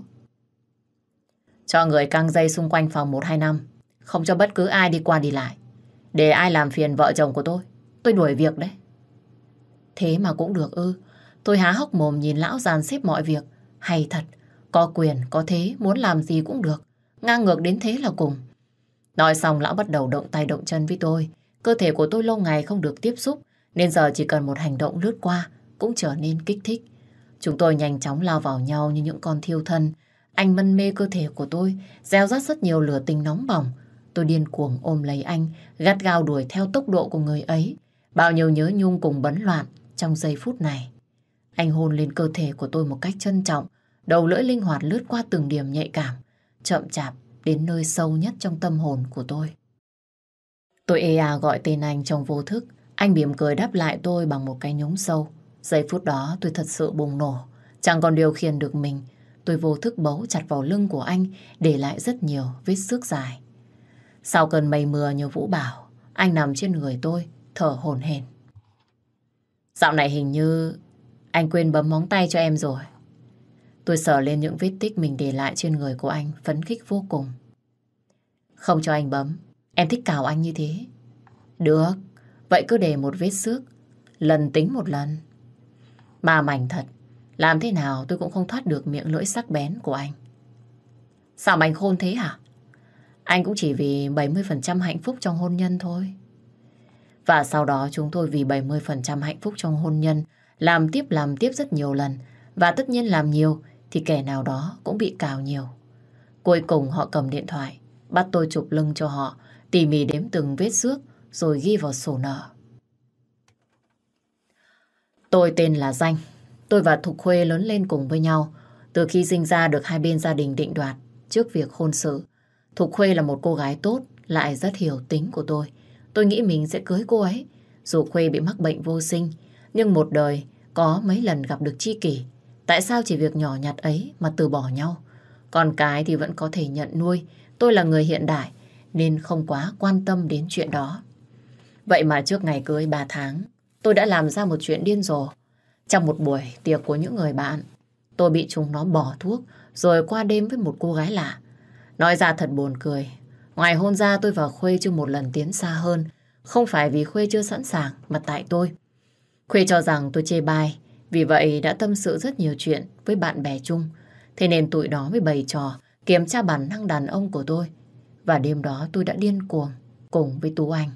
Cho người căng dây xung quanh phòng 125, không cho bất cứ ai đi qua đi lại. Để ai làm phiền vợ chồng của tôi đuổi việc đấy. Thế mà cũng được ư? Tôi há hốc mồm nhìn lão dàn xếp mọi việc. Hay thật, có quyền, có thế, muốn làm gì cũng được. Ngang ngược đến thế là cùng. Nói xong lão bắt đầu động tay động chân với tôi. Cơ thể của tôi lâu ngày không được tiếp xúc, nên giờ chỉ cần một hành động lướt qua cũng trở nên kích thích. Chúng tôi nhanh chóng lao vào nhau như những con thiêu thân. Anh mân mê cơ thể của tôi, gieo rát rất nhiều lửa tình nóng bỏng. Tôi điên cuồng ôm lấy anh, gắt gao đuổi theo tốc độ của người ấy. Bao nhiêu nhớ nhung cùng bấn loạn trong giây phút này. Anh hôn lên cơ thể của tôi một cách trân trọng, đầu lưỡi linh hoạt lướt qua từng điểm nhạy cảm, chậm chạp đến nơi sâu nhất trong tâm hồn của tôi. Tôi ê à gọi tên anh trong vô thức. Anh mỉm cười đáp lại tôi bằng một cái nhúng sâu. Giây phút đó tôi thật sự bùng nổ. Chẳng còn điều khiển được mình. Tôi vô thức bấu chặt vào lưng của anh, để lại rất nhiều vết xước dài. Sau cơn mây mưa như vũ bão, anh nằm trên người tôi, thở hổn hển. Dạo này hình như anh quên bấm móng tay cho em rồi. Tôi sờ lên những vết tích mình để lại trên người của anh, phấn khích vô cùng. Không cho anh bấm, em thích cào anh như thế. Được, vậy cứ để một vết xước, lần tính một lần. Mà mảnh thật, làm thế nào tôi cũng không thoát được miệng lưỡi sắc bén của anh. Sao mà anh khôn thế hả? Anh cũng chỉ vì 70% hạnh phúc trong hôn nhân thôi. Và sau đó chúng tôi vì 70% hạnh phúc trong hôn nhân làm tiếp rất nhiều lần. Và tất nhiên làm nhiều thì kẻ nào đó cũng bị cào nhiều. Cuối cùng họ cầm điện thoại, bắt tôi chụp lưng cho họ, tỉ mỉ đếm từng vết xước rồi ghi vào sổ nợ. Tôi tên là Danh. Tôi và Thục Khuê lớn lên cùng với nhau. Từ khi sinh ra được hai bên gia đình định đoạt trước việc hôn sự. Thục Khuê là một cô gái tốt, lại rất hiểu tính của tôi. Tôi nghĩ mình sẽ cưới cô ấy. Dù Khuê bị mắc bệnh vô sinh, nhưng một đời có mấy lần gặp được tri kỷ. Tại sao chỉ việc nhỏ nhặt ấy mà từ bỏ nhau? Con cái thì vẫn có thể nhận nuôi. Tôi là người hiện đại nên không quá quan tâm đến chuyện đó. Vậy mà trước ngày cưới 3 tháng, tôi đã làm ra một chuyện điên rồ. Trong một buổi tiệc của những người bạn, tôi bị chúng nó bỏ thuốc rồi qua đêm với một cô gái lạ. Nói ra thật buồn cười. Ngoài hôn ra tôi và Khuê chưa một lần tiến xa hơn. Không phải vì Khuê chưa sẵn sàng mà tại tôi. Khuê cho rằng tôi chê bai, vì vậy đã tâm sự rất nhiều chuyện với bạn bè chung. Thế nên tụi đó mới bày trò kiểm tra bản năng đàn ông của tôi. Và đêm đó tôi đã điên cuồng cùng với Tú Anh.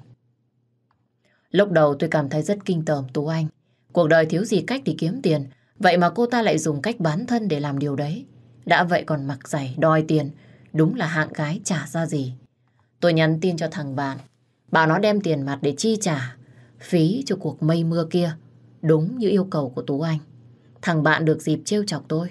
Lúc đầu tôi cảm thấy rất kinh tởm Tú Anh. Cuộc đời thiếu gì cách để kiếm tiền, vậy mà cô ta lại dùng cách bán thân để làm điều đấy. Đã vậy còn mặc giày đòi tiền, đúng là hạng gái chả ra gì. Tôi nhắn tin cho thằng bạn, bảo nó đem tiền mặt để chi trả phí cho cuộc mây mưa kia, đúng như yêu cầu của Tú Anh. Thằng bạn được dịp trêu chọc tôi.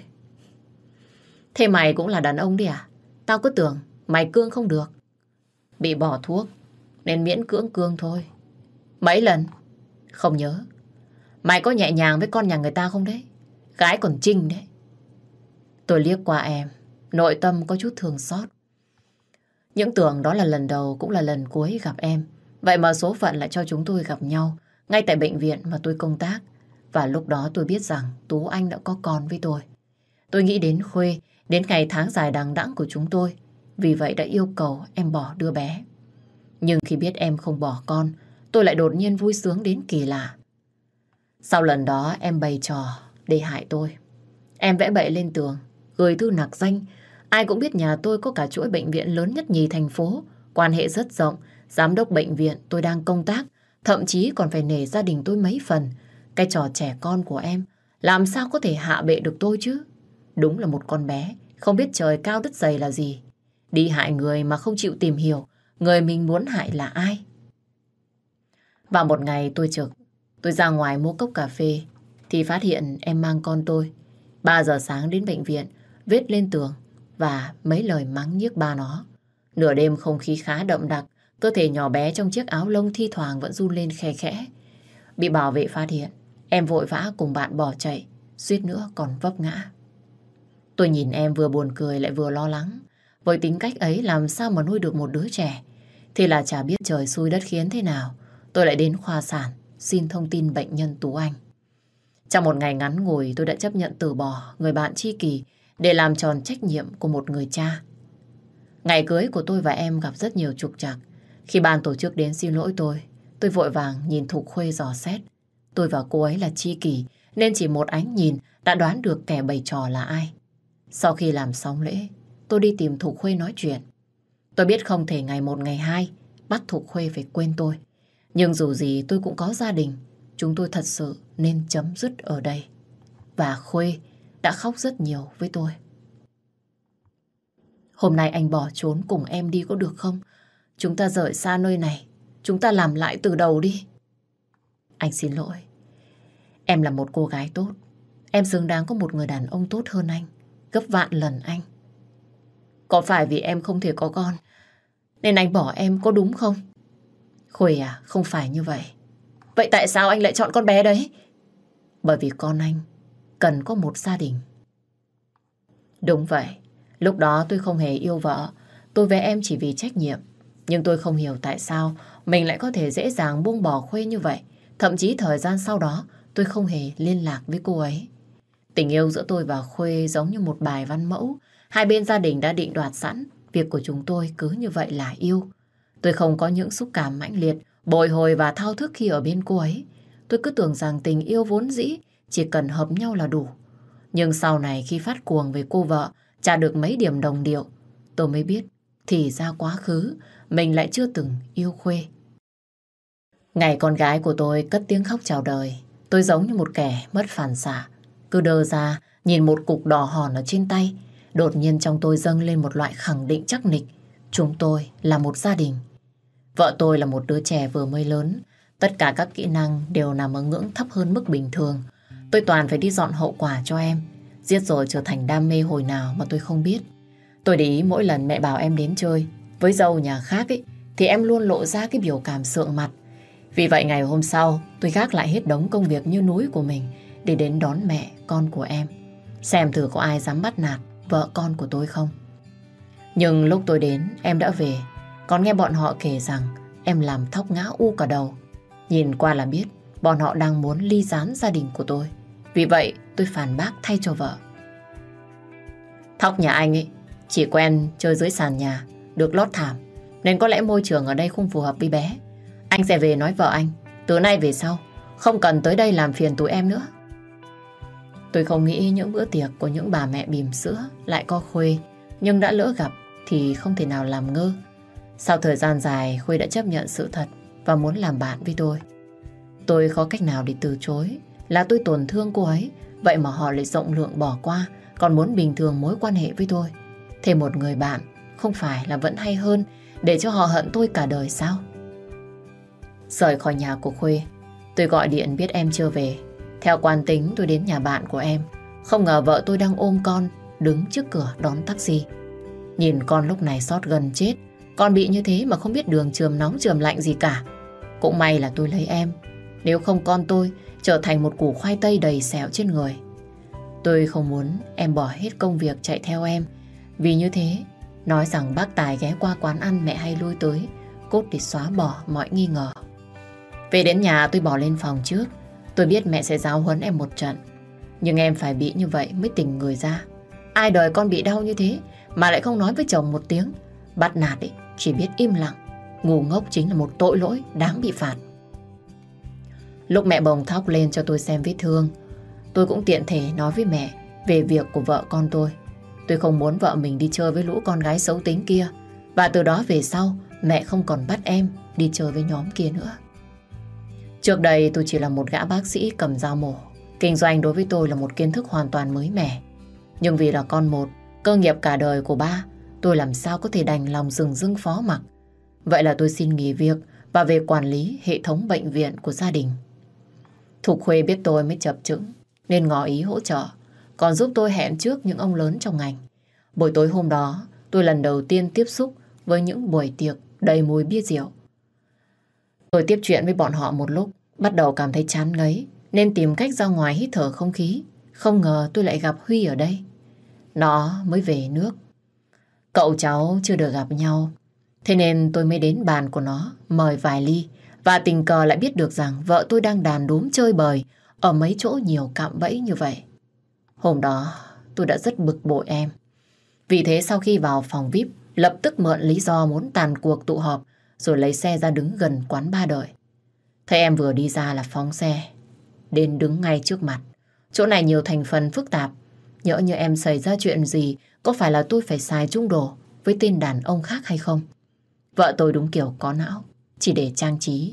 Thế mày cũng là đàn ông đi à? Tao cứ tưởng mày cương không được. Bị bỏ thuốc nên miễn cưỡng cương thôi. Mấy lần? Không nhớ. Mày có nhẹ nhàng với con nhà người ta không đấy? Gái còn trinh đấy. Tôi liếc qua em, nội tâm có chút thương xót. Những tưởng đó là lần đầu cũng là lần cuối gặp em. Vậy mà số phận lại cho chúng tôi gặp nhau ngay tại bệnh viện mà tôi công tác. Và lúc đó tôi biết rằng Tú Anh đã có con với tôi. Tôi nghĩ đến Khuê, đến ngày tháng dài đằng đẵng của chúng tôi. Vì vậy đã yêu cầu em bỏ đứa bé. Nhưng khi biết em không bỏ con, tôi lại đột nhiên vui sướng đến kỳ lạ. Sau lần đó em bày trò để hại tôi. Em vẽ bậy lên tường, gửi thư nạc danh. Ai cũng biết nhà tôi có cả chuỗi bệnh viện lớn nhất nhì thành phố, quan hệ rất rộng. Giám đốc bệnh viện tôi đang công tác, thậm chí còn phải nể gia đình tôi mấy phần. Cái trò trẻ con của em làm sao có thể hạ bệ được tôi chứ? Đúng là một con bé không biết trời cao đất dày là gì. Đi hại người mà không chịu tìm hiểu người mình muốn hại là ai. Vào một ngày tôi trực, tôi ra ngoài mua cốc cà phê thì phát hiện em mang con tôi. 3 giờ sáng đến bệnh viện, viết lên tường và mấy lời mắng nhiếc ba nó. Nửa đêm không khí khá đậm đặc, cơ thể nhỏ bé trong chiếc áo lông thi thoảng vẫn run lên khe khẽ. Bị bảo vệ phát hiện, em vội vã cùng bạn bỏ chạy, suýt nữa còn vấp ngã. Tôi nhìn em vừa buồn cười lại vừa lo lắng. Với tính cách ấy làm sao mà nuôi được một đứa trẻ? Thì là chả biết trời xui đất khiến thế nào, tôi lại đến khoa sản xin thông tin bệnh nhân Tú Anh. Trong một ngày ngắn ngủi tôi đã chấp nhận từ bỏ người bạn tri kỷ để làm tròn trách nhiệm của một người cha. Ngày cưới của tôi và em gặp rất nhiều trục trặc. Khi ban tổ chức đến xin lỗi tôi vội vàng nhìn Thục Khuê dò xét. Tôi và cô ấy là tri kỷ nên chỉ một ánh nhìn đã đoán được kẻ bày trò là ai. Sau khi làm xong lễ, tôi đi tìm Thục Khuê nói chuyện. Tôi biết không thể ngày một ngày hai bắt Thục Khuê phải quên tôi. Nhưng dù gì tôi cũng có gia đình. Chúng tôi thật sự nên chấm dứt ở đây. Và Khuê đã khóc rất nhiều với tôi. Hôm nay anh bỏ trốn cùng em đi có được không? Chúng ta rời xa nơi này. Chúng ta làm lại từ đầu đi. Anh xin lỗi. Em là một cô gái tốt. Em xứng đáng có một người đàn ông tốt hơn anh. Gấp vạn lần anh. Có phải vì em không thể có con nên anh bỏ em có đúng không? Khuê à, không phải như vậy. Vậy tại sao anh lại chọn con bé đấy? Bởi vì con anh cần có một gia đình. Đúng vậy. Lúc đó tôi không hề yêu vợ. Tôi với em chỉ vì trách nhiệm. Nhưng tôi không hiểu tại sao mình lại có thể dễ dàng buông bỏ Khuê như vậy. Thậm chí thời gian sau đó tôi không hề liên lạc với cô ấy. Tình yêu giữa tôi và Khuê giống như một bài văn mẫu. Hai bên gia đình đã định đoạt sẵn. Việc của chúng tôi cứ như vậy là yêu. Tôi không có những xúc cảm mãnh liệt, bồi hồi và thao thức khi ở bên cô ấy. Tôi cứ tưởng rằng tình yêu vốn dĩ chỉ cần hợp nhau là đủ. Nhưng sau này khi phát cuồng về cô vợ, trả được mấy điểm đồng điệu, tôi mới biết thì ra quá khứ mình lại chưa từng yêu Khuê. Ngày con gái của tôi cất tiếng khóc chào đời, tôi giống như một kẻ mất phản xạ. Cứ đơ ra, nhìn một cục đỏ hòn ở trên tay. Đột nhiên trong tôi dâng lên một loại khẳng định chắc nịch. Chúng tôi là một gia đình. Vợ tôi là một đứa trẻ vừa mới lớn. Tất cả các kỹ năng đều nằm ở ngưỡng thấp hơn mức bình thường. Tôi toàn phải đi dọn hậu quả cho em. Giết rồi trở thành đam mê hồi nào mà tôi không biết. Tôi để ý mỗi lần mẹ bảo em đến chơi với dâu nhà khác ấy, thì em luôn lộ ra cái biểu cảm sượng mặt. Vì vậy ngày hôm sau tôi gác lại hết đống công việc như núi của mình để đến đón mẹ con của em. Xem thử có ai dám bắt nạt vợ con của tôi không. Nhưng lúc tôi đến em đã về. Còn nghe bọn họ kể rằng em làm Thóc ngã u cả đầu. Nhìn qua là biết bọn họ đang muốn ly gián gia đình của tôi. Vì vậy tôi phản bác thay cho vợ. Thóc nhà anh ấy chỉ quen chơi dưới sàn nhà, được lót thảm, nên có lẽ môi trường ở đây không phù hợp với bé. Anh sẽ về nói vợ anh, từ nay về sau không cần tới đây làm phiền tụi em nữa. Tôi không nghĩ những bữa tiệc của những bà mẹ bỉm sữa lại có Khuê, nhưng đã lỡ gặp thì không thể nào làm ngơ. Sau thời gian dài, Khuê đã chấp nhận sự thật và muốn làm bạn với tôi. Tôi khó cách nào để từ chối, là tôi tổn thương cô ấy, vậy mà họ lại rộng lượng bỏ qua, còn muốn bình thường mối quan hệ với tôi. Thêm một người bạn, không phải là vẫn hay hơn để cho họ hận tôi cả đời sao? Rời khỏi nhà của Khuê, tôi gọi điện biết em chưa về. Theo quán tính tôi đến nhà bạn của em. Không ngờ vợ tôi đang ôm con, đứng trước cửa đón taxi. Nhìn con lúc này xót gần chết. Con bị như thế mà không biết đường chườm nóng chườm lạnh gì cả. Cũng may là tôi lấy em. Nếu không con tôi trở thành một củ khoai tây đầy sẹo trên người. Tôi không muốn em bỏ hết công việc chạy theo em. Vì như thế, nói rằng bác Tài ghé qua quán ăn mẹ hay lui tới, cốt để xóa bỏ mọi nghi ngờ. Về đến nhà tôi bỏ lên phòng trước. Tôi biết mẹ sẽ giáo huấn em một trận. Nhưng em phải bị như vậy mới tỉnh người ra. Ai đời con bị đau như thế mà lại không nói với chồng một tiếng. Bắt nạt ấy, chỉ biết im lặng. Ngu ngốc chính là một tội lỗi đáng bị phạt. Lúc mẹ bồng Thóc lên cho tôi xem vết thương, tôi cũng tiện thể nói với mẹ về việc của vợ con tôi. Tôi không muốn vợ mình đi chơi với lũ con gái xấu tính kia. Và từ đó về sau, mẹ không còn bắt em đi chơi với nhóm kia nữa. Trước đây tôi chỉ là một gã bác sĩ cầm dao mổ. Kinh doanh đối với tôi là một kiến thức hoàn toàn mới mẻ. Nhưng vì là con một, cơ nghiệp cả đời của ba, tôi làm sao có thể đành lòng dừng dưng phó mặc. Vậy là tôi xin nghỉ việc và về quản lý hệ thống bệnh viện của gia đình. Thục Khuê biết tôi mới chập chững nên ngỏ ý hỗ trợ, còn giúp tôi hẹn trước những ông lớn trong ngành. Buổi tối hôm đó, tôi lần đầu tiên tiếp xúc với những buổi tiệc đầy mùi bia rượu. Tôi tiếp chuyện với bọn họ một lúc, bắt đầu cảm thấy chán ngấy, nên tìm cách ra ngoài hít thở không khí. Không ngờ tôi lại gặp Huy ở đây. Nó mới về nước. Cậu cháu chưa được gặp nhau, thế nên tôi mới đến bàn của nó mời vài ly. Và tình cờ lại biết được rằng vợ tôi đang đàn đúm chơi bời ở mấy chỗ nhiều cạm bẫy như vậy. Hôm đó tôi đã rất bực bội em. Vì thế sau khi vào phòng VIP, lập tức mượn lý do muốn tàn cuộc tụ họp, rồi lấy xe ra đứng gần quán ba đợi. Thấy em vừa đi ra là phóng xe đến đứng ngay trước mặt. Chỗ này nhiều thành phần phức tạp. Nhỡ như em xảy ra chuyện gì, có phải là tôi phải xài chung đồ với tên đàn ông khác hay không? Vợ tôi đúng kiểu có não, chỉ để trang trí.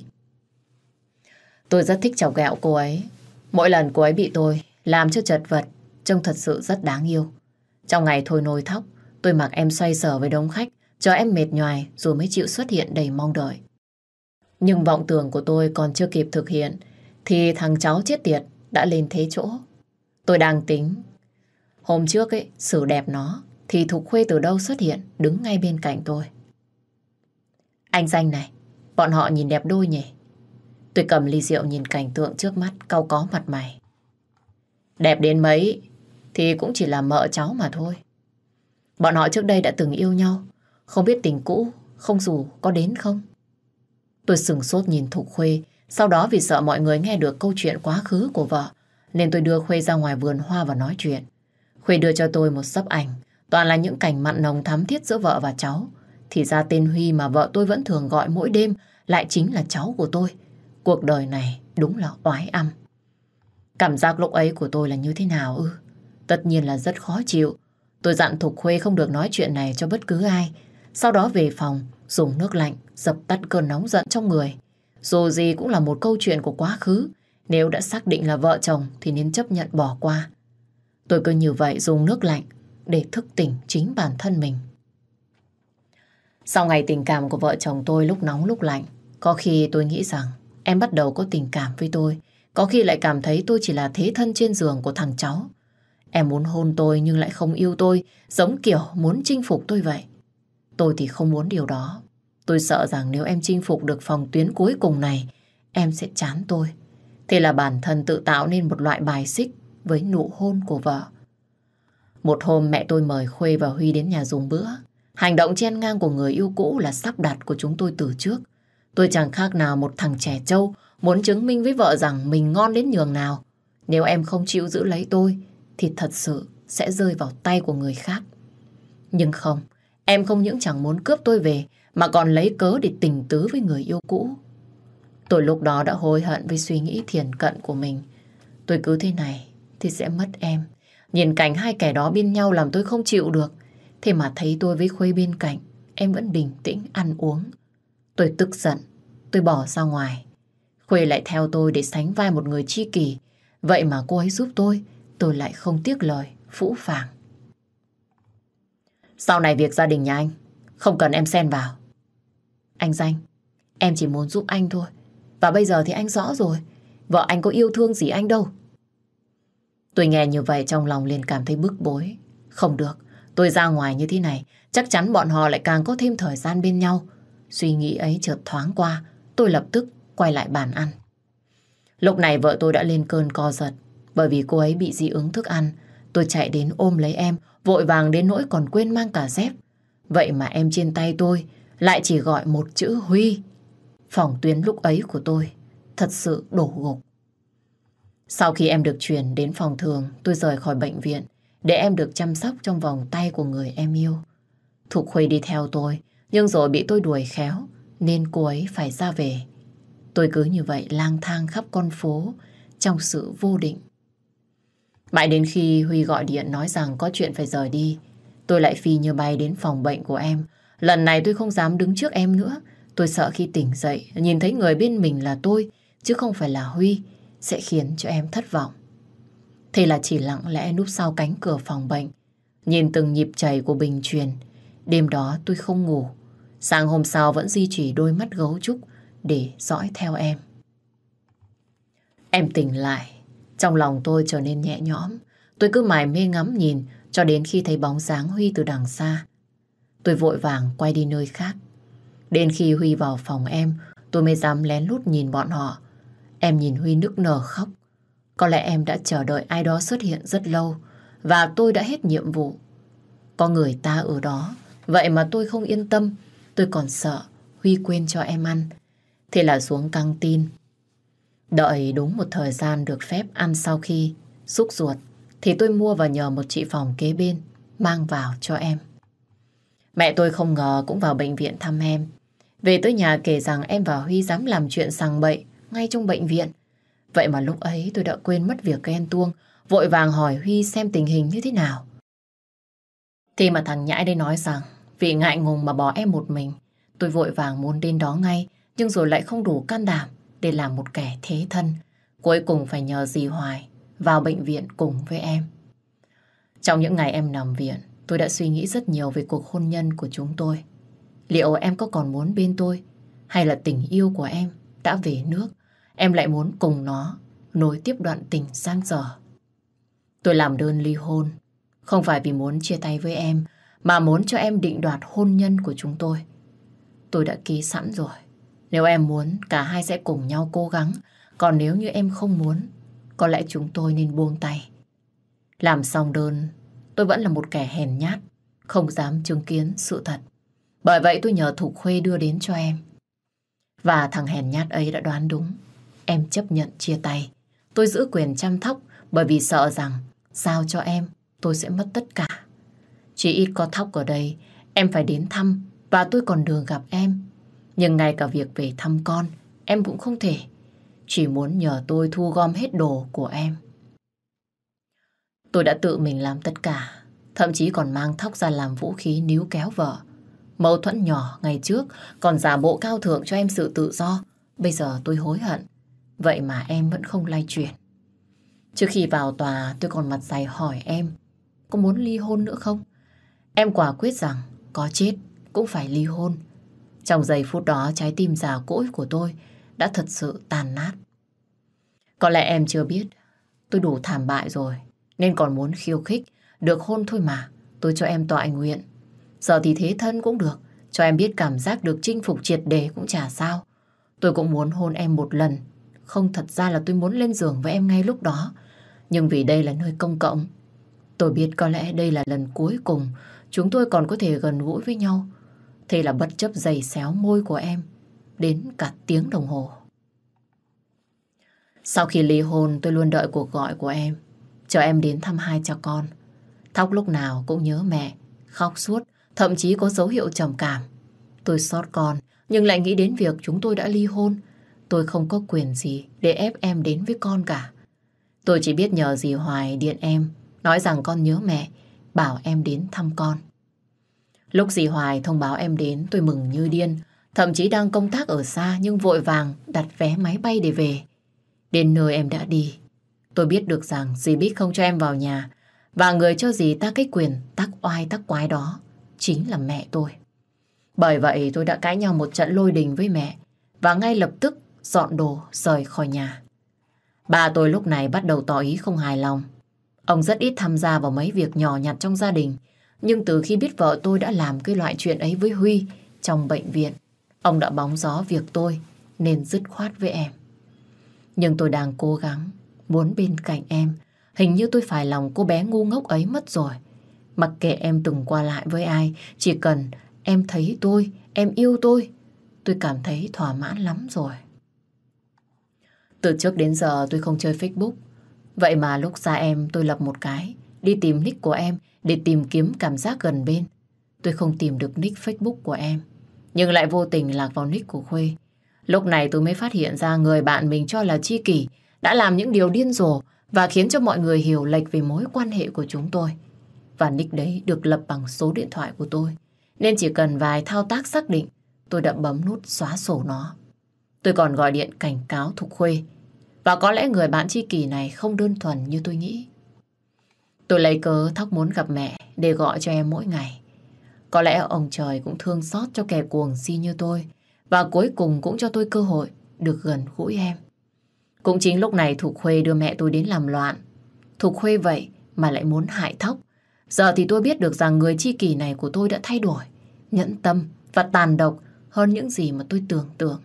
Tôi rất thích chọc ghẹo cô ấy. Mỗi lần cô ấy bị tôi làm cho chật vật, trông thật sự rất đáng yêu. Trong ngày thôi nôi Thóc, tôi mặc em xoay sở với đông khách, cho em mệt nhoài rồi mới chịu xuất hiện đầy mong đợi. Nhưng vọng tưởng của tôi còn chưa kịp thực hiện thì thằng cháu chết tiệt đã lên thế chỗ. Tôi đang tính hôm trước ấy xử đẹp nó thì Thục Khuê từ đâu xuất hiện đứng ngay bên cạnh tôi. Anh Danh này, Bọn họ nhìn đẹp đôi nhỉ? Tôi cầm ly rượu nhìn cảnh tượng trước mắt, cau có mặt mày. Đẹp đến mấy thì cũng chỉ là mợ cháu mà thôi. Bọn họ trước đây đã từng yêu nhau, không biết tình cũ không dù có đến không. Tôi sửng sốt nhìn Thục Khuê. Sau đó vì sợ mọi người nghe được câu chuyện quá khứ của vợ nên tôi đưa Khuê ra ngoài vườn hoa và nói chuyện. Khuê đưa cho tôi một xấp ảnh, toàn là những cảnh mặn nồng thắm thiết giữa vợ và cháu. Thì ra tên Huy mà vợ tôi vẫn thường gọi mỗi đêm lại chính là cháu của tôi. Cuộc đời này đúng là oái âm. Cảm giác lúc ấy của tôi là như thế nào ư? Tất nhiên là rất khó chịu. Tôi dặn Thục Khuê không được nói chuyện này cho bất cứ ai. Sau đó về phòng dùng nước lạnh dập tắt cơn nóng giận trong người. Dù gì cũng là một câu chuyện của quá khứ. Nếu đã xác định là vợ chồng thì nên chấp nhận bỏ qua. Tôi cứ như vậy dùng nước lạnh để thức tỉnh chính bản thân mình. Sau ngày tình cảm của vợ chồng tôi lúc nóng lúc lạnh, có khi tôi nghĩ rằng em bắt đầu có tình cảm với tôi. Có khi lại cảm thấy tôi chỉ là thế thân trên giường của thằng cháu. Em muốn hôn tôi nhưng lại không yêu tôi, giống kiểu muốn chinh phục tôi vậy. Tôi thì không muốn điều đó. Tôi sợ rằng nếu em chinh phục được phòng tuyến cuối cùng này, em sẽ chán tôi. Thế là bản thân tự tạo nên một loại bài xích với nụ hôn của vợ. Một hôm mẹ tôi mời Khuê và Huy đến nhà dùng bữa. Hành động chen ngang của người yêu cũ là sắp đặt của chúng tôi từ trước. Tôi chẳng khác nào một thằng trẻ trâu muốn chứng minh với vợ rằng mình ngon đến nhường nào. Nếu em không chịu giữ lấy tôi thì thật sự sẽ rơi vào tay của người khác. Nhưng không, em không những chẳng muốn cướp tôi về mà còn lấy cớ để tình tứ với người yêu cũ. Tôi lúc đó đã hối hận với suy nghĩ thiển cận của mình. Tôi cứ thế này thì sẽ mất em. Nhìn cảnh hai kẻ đó bên nhau làm tôi không chịu được. Thế mà thấy tôi với Khuê bên cạnh, em vẫn bình tĩnh ăn uống. Tôi tức giận, tôi bỏ ra ngoài. Khuê lại theo tôi để sánh vai một người tri kỷ. Vậy mà cô ấy giúp tôi lại không tiếc lời, phũ phàng. Sau này việc gia đình nhà anh, không cần em xen vào. Anh Danh, em chỉ muốn giúp anh thôi. Và bây giờ thì anh rõ rồi, vợ anh có yêu thương gì anh đâu. Tôi nghe như vậy trong lòng liền cảm thấy bức bối. Không được, tôi ra ngoài như thế này, chắc chắn bọn họ lại càng có thêm thời gian bên nhau. Suy nghĩ ấy chợt thoáng qua, tôi lập tức quay lại bàn ăn. Lúc này vợ tôi đã lên cơn co giật, bởi vì cô ấy bị dị ứng thức ăn. Tôi chạy đến ôm lấy em, vội vàng đến nỗi còn quên mang cả dép. Vậy mà em trên tay tôi lại chỉ gọi một chữ Huy. Phòng tuyến lúc ấy của tôi thật sự đổ gục. Sau khi em được chuyển đến phòng thường, tôi rời khỏi bệnh viện để em được chăm sóc trong vòng tay của người em yêu. Thục Khuê đi theo tôi, nhưng rồi bị tôi đuổi khéo nên cô ấy phải ra về. Tôi cứ như vậy lang thang khắp con phố trong sự vô định. Mãi đến khi Huy gọi điện nói rằng có chuyện phải rời đi, tôi lại phi như bay đến phòng bệnh của em. Lần này tôi không dám đứng trước em nữa. Tôi sợ khi tỉnh dậy nhìn thấy người bên mình là tôi chứ không phải là Huy sẽ khiến cho em thất vọng. Thế là chỉ lặng lẽ núp sau cánh cửa phòng bệnh, nhìn từng nhịp chảy của bình truyền. Đêm đó tôi không ngủ. Sáng hôm sau vẫn duy trì đôi mắt gấu trúc để dõi theo em. Em tỉnh lại, trong lòng tôi trở nên nhẹ nhõm. Tôi cứ mải mê ngắm nhìn cho đến khi thấy bóng dáng Huy từ đằng xa. Tôi vội vàng quay đi nơi khác. Đến khi Huy vào phòng em, tôi mới dám lén lút nhìn bọn họ. Em nhìn Huy nức nở khóc. Có lẽ em đã chờ đợi ai đó xuất hiện rất lâu và tôi đã hết nhiệm vụ. Có người ta ở đó, vậy mà tôi không yên tâm. Tôi còn sợ Huy quên cho em ăn. Thế là xuống căng tin. Đợi đúng một thời gian được phép ăn sau khi xúc ruột thì tôi mua và nhờ một chị phòng kế bên mang vào cho em. Mẹ tôi không ngờ cũng vào bệnh viện thăm em. Về tới nhà kể rằng em và Huy dám làm chuyện sằng bậy ngay trong bệnh viện. Vậy mà lúc ấy tôi đã quên mất việc ghen tuông, vội vàng hỏi Huy xem tình hình như thế nào. Thì mà thằng nhãi đây nói rằng vì ngại ngùng mà bỏ em một mình. Tôi vội vàng muốn đến đó ngay, nhưng rồi lại không đủ can đảm để làm một kẻ thế thân. Cuối cùng phải nhờ dì Hoài vào bệnh viện cùng với em. Trong những ngày em nằm viện, tôi đã suy nghĩ rất nhiều về cuộc hôn nhân của chúng tôi. Liệu em có còn muốn bên tôi, hay là tình yêu của em đã về nước, em lại muốn cùng nó nối tiếp đoạn tình giang dở. Tôi làm đơn ly hôn, không phải vì muốn chia tay với em, mà muốn cho em định đoạt hôn nhân của chúng tôi. Tôi đã ký sẵn rồi. Nếu em muốn, cả hai sẽ cùng nhau cố gắng. Còn nếu như em không muốn, có lẽ chúng tôi nên buông tay. Làm xong đơn, tôi vẫn là một kẻ hèn nhát, không dám chứng kiến sự thật. Bởi vậy tôi nhờ Thục Khuê đưa đến cho em. Và thằng hèn nhát ấy đã đoán đúng. Em chấp nhận chia tay. Tôi giữ quyền chăm thóc bởi vì sợ rằng giao cho em, tôi sẽ mất tất cả. Chỉ ít có Thóc ở đây, em phải đến thăm và tôi còn đường gặp em. Nhưng ngay cả việc về thăm con, em cũng không thể. Chỉ muốn nhờ tôi thu gom hết đồ của em. Tôi đã tự mình làm tất cả, thậm chí còn mang Thóc ra làm vũ khí níu kéo vợ. Mâu thuẫn nhỏ ngày trước còn giả bộ cao thượng cho em sự tự do. Bây giờ tôi hối hận. Vậy mà em vẫn không lay chuyển. Trước khi vào tòa tôi còn mặt dày hỏi em có muốn ly hôn nữa không? Em quả quyết rằng có chết cũng phải ly hôn. Trong giây phút đó trái tim già cỗi của tôi đã thật sự tàn nát. Có lẽ em chưa biết tôi đủ thảm bại rồi nên còn muốn khiêu khích. Được hôn thôi mà, tôi cho em tọa nguyện. Giờ thì thế thân cũng được, cho em biết cảm giác được chinh phục triệt để cũng chả sao. Tôi cũng muốn hôn em một lần. Không, thật ra là tôi muốn lên giường với em ngay lúc đó. Nhưng vì đây là nơi công cộng, tôi biết có lẽ đây là lần cuối cùng chúng tôi còn có thể gần gũi với nhau. Thế là bất chấp giày xéo môi của em đến cả tiếng đồng hồ. Sau khi ly hôn tôi luôn đợi cuộc gọi của em, chờ em đến thăm hai cha con. Thóc lúc nào cũng nhớ mẹ, khóc suốt, thậm chí có dấu hiệu trầm cảm. Tôi xót con, nhưng lại nghĩ đến việc chúng tôi đã ly hôn. Tôi không có quyền gì để ép em đến với con cả. Tôi chỉ biết nhờ dì Hoài điện em, nói rằng con nhớ mẹ, bảo em đến thăm con. Lúc dì Hoài thông báo em đến, tôi mừng như điên. Thậm chí đang công tác ở xa nhưng vội vàng đặt vé máy bay để về. Đến nơi em đã đi, tôi biết được rằng dì Bích không cho em vào nhà. Và người cho dì ta cái quyền tắc oai tắc quái đó chính là mẹ tôi. Bởi vậy tôi đã cãi nhau một trận lôi đình với mẹ và ngay lập tức dọn đồ rời khỏi nhà. Bà tôi lúc này bắt đầu tỏ ý không hài lòng. Ông rất ít tham gia vào mấy việc nhỏ nhặt trong gia đình. Nhưng từ khi biết vợ tôi đã làm cái loại chuyện ấy với Huy trong bệnh viện, ông đã bóng gió việc tôi nên dứt khoát với em. Nhưng tôi đang cố gắng muốn bên cạnh em. Hình như tôi phải lòng cô bé ngu ngốc ấy mất rồi. Mặc kệ em từng qua lại với ai, chỉ cần em thấy tôi, em yêu tôi cảm thấy thỏa mãn lắm rồi. Từ trước đến giờ tôi không chơi Facebook. Vậy mà lúc xa em tôi lập một cái, đi tìm nick của em để tìm kiếm cảm giác gần bên. Tôi không tìm được nick Facebook của em, nhưng lại vô tình lạc vào nick của Khuê. Lúc này tôi mới phát hiện ra người bạn mình cho là tri kỷ đã làm những điều điên rồ và khiến cho mọi người hiểu lệch về mối quan hệ của chúng tôi. Và nick đấy được lập bằng số điện thoại của tôi, nên chỉ cần vài thao tác xác định, tôi đã bấm nút xóa sổ nó. Tôi còn gọi điện cảnh cáo Thục Khuê. Và có lẽ người bạn tri kỷ này không đơn thuần như tôi nghĩ. Tôi lấy cớ Thóc muốn gặp mẹ để gọi cho em mỗi ngày. Có lẽ ông trời cũng thương xót cho kẻ cuồng si như tôi. Và cuối cùng cũng cho tôi cơ hội được gần gũi em. Cũng chính lúc này Thục Khuê đưa mẹ tôi đến làm loạn. Thục Khuê vậy mà lại muốn hại Thóc. Giờ thì tôi biết được rằng người tri kỷ này của tôi đã thay đổi, nhẫn tâm và tàn độc hơn những gì mà tôi tưởng tượng.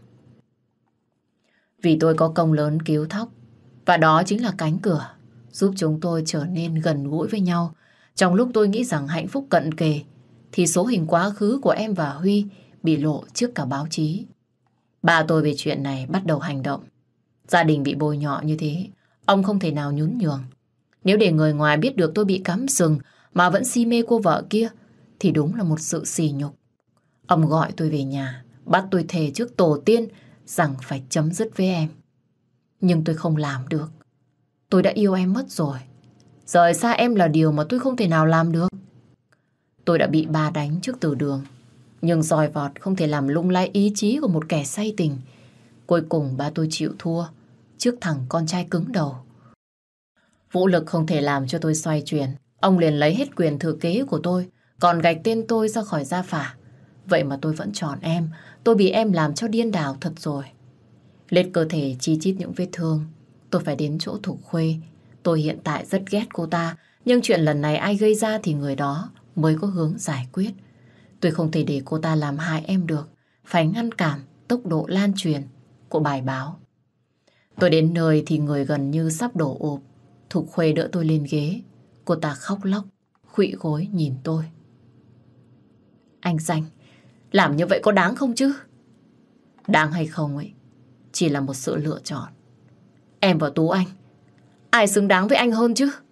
Vì tôi có công lớn cứu Thóc, và đó chính là cánh cửa giúp chúng tôi trở nên gần gũi với nhau. Trong lúc tôi nghĩ rằng hạnh phúc cận kề, thì số hình quá khứ của em và Huy bị lộ trước cả báo chí. Ba tôi về chuyện này bắt đầu hành động. Gia đình bị bôi nhọ như thế, ông không thể nào nhún nhường. Nếu để người ngoài biết được tôi bị cắm sừng mà vẫn si mê cô vợ kia, thì đúng là một sự sỉ nhục. Ông gọi tôi về nhà, bắt tôi thề trước tổ tiên rằng phải chấm dứt với em. Nhưng tôi không làm được. Tôi đã yêu em mất rồi. Rời xa em là điều mà tôi không thể nào làm được. Tôi đã bị ba đánh trước từ đường. Nhưng roi vọt không thể làm lung lay ý chí của một kẻ say tình. Cuối cùng ba tôi chịu thua trước thằng con trai cứng đầu. Vũ lực không thể làm cho tôi xoay chuyển. Ông liền lấy hết quyền thừa kế của tôi, còn gạch tên tôi ra khỏi gia phả. Vậy mà tôi vẫn chọn em. Tôi bị em làm cho điên đảo thật rồi. Liệt cơ thể chi chít những vết thương. Tôi phải đến chỗ Thục Khuê. Tôi hiện tại rất ghét cô ta, nhưng chuyện lần này ai gây ra thì người đó mới có hướng giải quyết. Tôi không thể để cô ta làm hại em được. Phải ngăn cản tốc độ lan truyền của bài báo. Tôi đến nơi thì người gần như sắp đổ ụp. Thục Khuê đỡ tôi lên ghế. Cô ta khóc lóc, khuỵu gối nhìn tôi. Anh Danh, làm như vậy có đáng không chứ? Đáng hay không ấy, chỉ là một sự lựa chọn. Em và Tú Anh, ai xứng đáng với anh hơn chứ?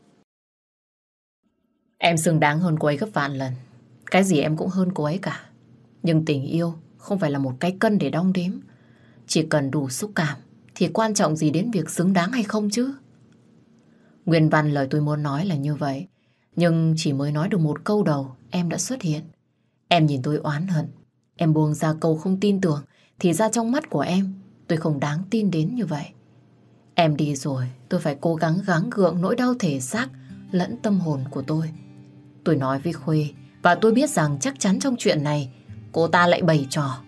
Em xứng đáng hơn cô ấy gấp vạn lần. Cái gì em cũng hơn cô ấy cả. Nhưng tình yêu không phải là một cái cân để đong đếm. Chỉ cần đủ xúc cảm thì quan trọng gì đến việc xứng đáng hay không chứ? Nguyên văn lời tôi muốn nói là như vậy. Nhưng chỉ mới nói được một câu đầu, em đã xuất hiện. Em nhìn tôi oán hận. Em buông ra câu không tin tưởng, thì ra trong mắt của em, tôi không đáng tin đến như vậy. Em đi rồi, tôi phải cố gắng gắng gượng nỗi đau thể xác lẫn tâm hồn của tôi. Tôi nói với Khuê, và tôi biết rằng chắc chắn trong chuyện này cô ta lại bày trò.